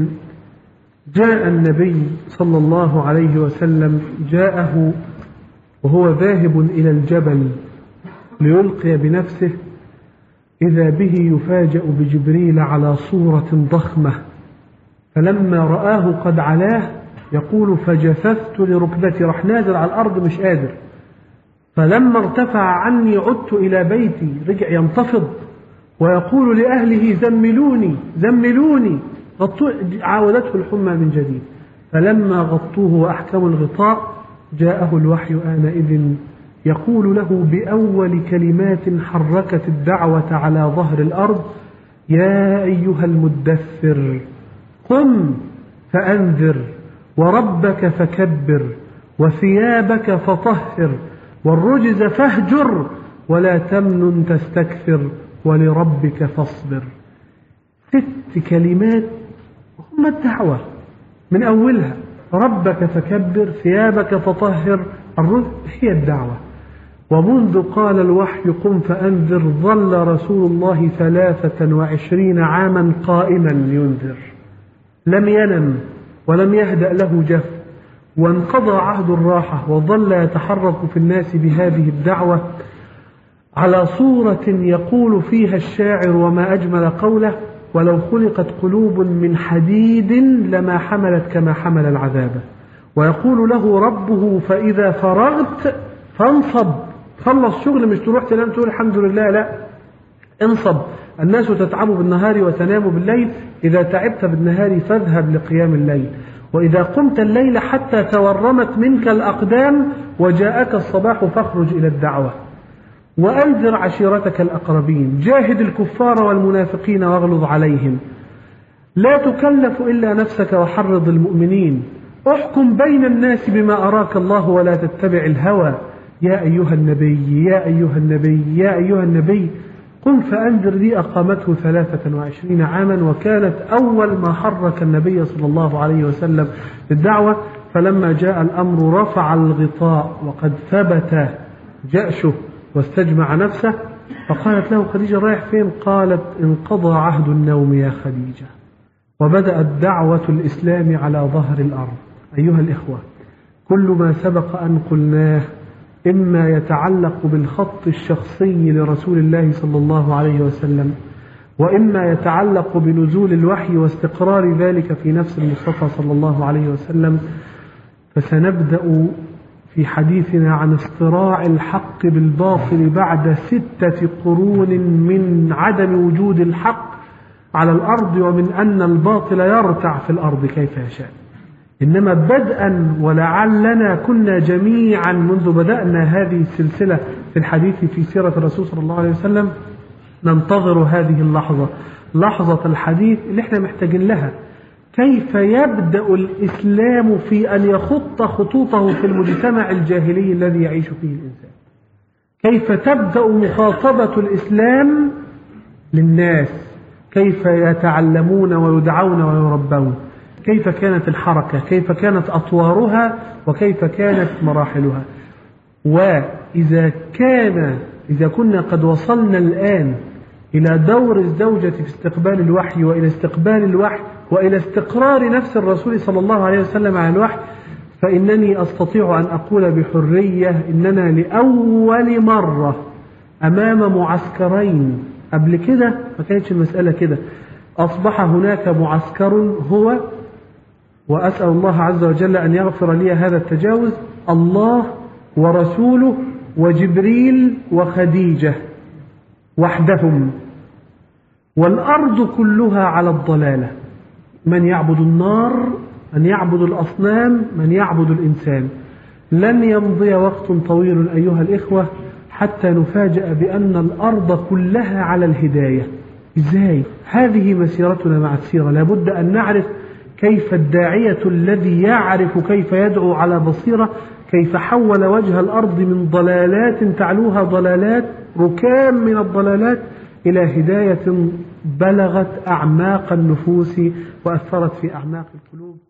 جاء النبي صلى الله عليه وسلم جاءه وهو ذاهب إلى الجبل ليلقي بنفسه، إذا به يفاجأ بجبريل على صورة ضخمة، فلما رآه قد علاه يقول فجثثت لركبتي، راح نازل على الأرض مش قادر. فلما ارتفع عني عدت إلى بيتي، رجع ينتفض ويقول لأهله زملوني زملوني، عاودته الحمى من جديد. فلما غطوه وأحكموا الغطاء جاءه الوحي آنئذ يقول له بأول كلمات حركت الدعوة على ظهر الأرض يا أيها المدثر قم فأنذر وربك فكبر وثيابك فطهر والرجز فاهجر ولا تمنن تستكثر ولربك فاصبر. ست كلمات هم الدعوة من أولها، ربك فكبر، ثيابك فطهر، الرجز هي الدعوة. ومنذ قال الوحي قم فأنذر ظل رسول الله ثلاثة وعشرين عاما قائما ينذر، لم ينم ولم يهدأ له جف، وانقضى عهد الراحة وظل يتحرك في الناس بهذه الدعوة على صورة يقول فيها الشاعر وما أجمل قوله ولو خلقت قلوب من حديد لما حملت كما حمل العذاب. ويقول له ربه فإذا فرغت فانصب، خلص شغل مش تروح تنام تقول الحمد لله، لا، انصب. الناس تتعب بالنهار وتنام بالليل، إذا تعبت بالنهار فاذهب لقيام الليل، وإذا قمت الليل حتى تورمت منك الأقدام وجاءك الصباح فاخرج إلى الدعوة. وأنذر عشيرتك الأقربين، جاهد الكفار والمنافقين واغلظ عليهم، لا تكلف إلا نفسك وحرض المؤمنين، احكم بين الناس بما أراك الله ولا تتبع الهوى، يا أيها النبي يا أيها النبي يا أيها النبي قم فأنذر دي أقامته ثلاثة وعشرين عاما، وكانت أول ما حرك النبي صلى الله عليه وسلم للدعوة. فلما جاء الأمر رفع الغطاء وقد ثبت جأشه واستجمع نفسه، فقالت له خديجة رايح فين؟ قالت انقضى عهد النوم يا خديجة. وبدأت دعوة الإسلام على ظهر الأرض. أيها الإخوة، كل ما سبق أن قلناه إما يتعلق بالخط الشخصي لرسول الله صلى الله عليه وسلم، وإما يتعلق بنزول الوحي واستقرار ذلك في نفس المصطفى صلى الله عليه وسلم. فسنبدأ في حديثنا عن اصطراع الحق بالباطل بعد ستة قرون من عدم وجود الحق على الأرض، ومن أن الباطل يرتع في الأرض كيف يشاء. إنما بدءا ولعلنا كنا جميعا منذ بدأنا هذه السلسلة في الحديث في سيرة الرسول صلى الله عليه وسلم ننتظر هذه اللحظة، لحظة الحديث اللي احنا محتاجين لها. كيف يبدأ الإسلام في أن يخط خطوطه في المجتمع الجاهلي الذي يعيش فيه الإنسان؟ كيف تبدأ مخاطبة الإسلام للناس كيف يتعلمون ويدعون ويربون، كيف كانت الحركة، كيف كانت أطوارها، وكيف كانت مراحلها. وإذا كان إذا كنا قد وصلنا الآن إلى دور الزوجة في استقبال الوحي وإلى استقبال الوحي وإلى استقرار نفس الرسول صلى الله عليه وسلم على الوحي، فإنني أستطيع أن أقول بحرية إننا لأول مرة أمام معسكرين. قبل كده ما كانتش المسألة كده، أصبح هناك معسكر هو، وأسأل الله عز وجل أن يغفر لي هذا التجاوز، الله ورسوله وجبريل وخديجة وحدهم، والأرض كلها على الضلالة، من يعبد النار، من يعبد الأصنام، من يعبد الإنسان. لن يمضي وقت طويل أيها الإخوة حتى نفاجأ بأن الأرض كلها على الهداية. إزاي؟ هذه مسيرتنا مع السيرة. لابد أن نعرف كيف الداعية الذي يعرف كيف يدعو على بصيرة كيف حول وجه الأرض من ضلالات تعلوها ضلالات، ركام من الضلالات، إلى هداية بلغت أعماق النفوس وأثرت في أعماق القلوب.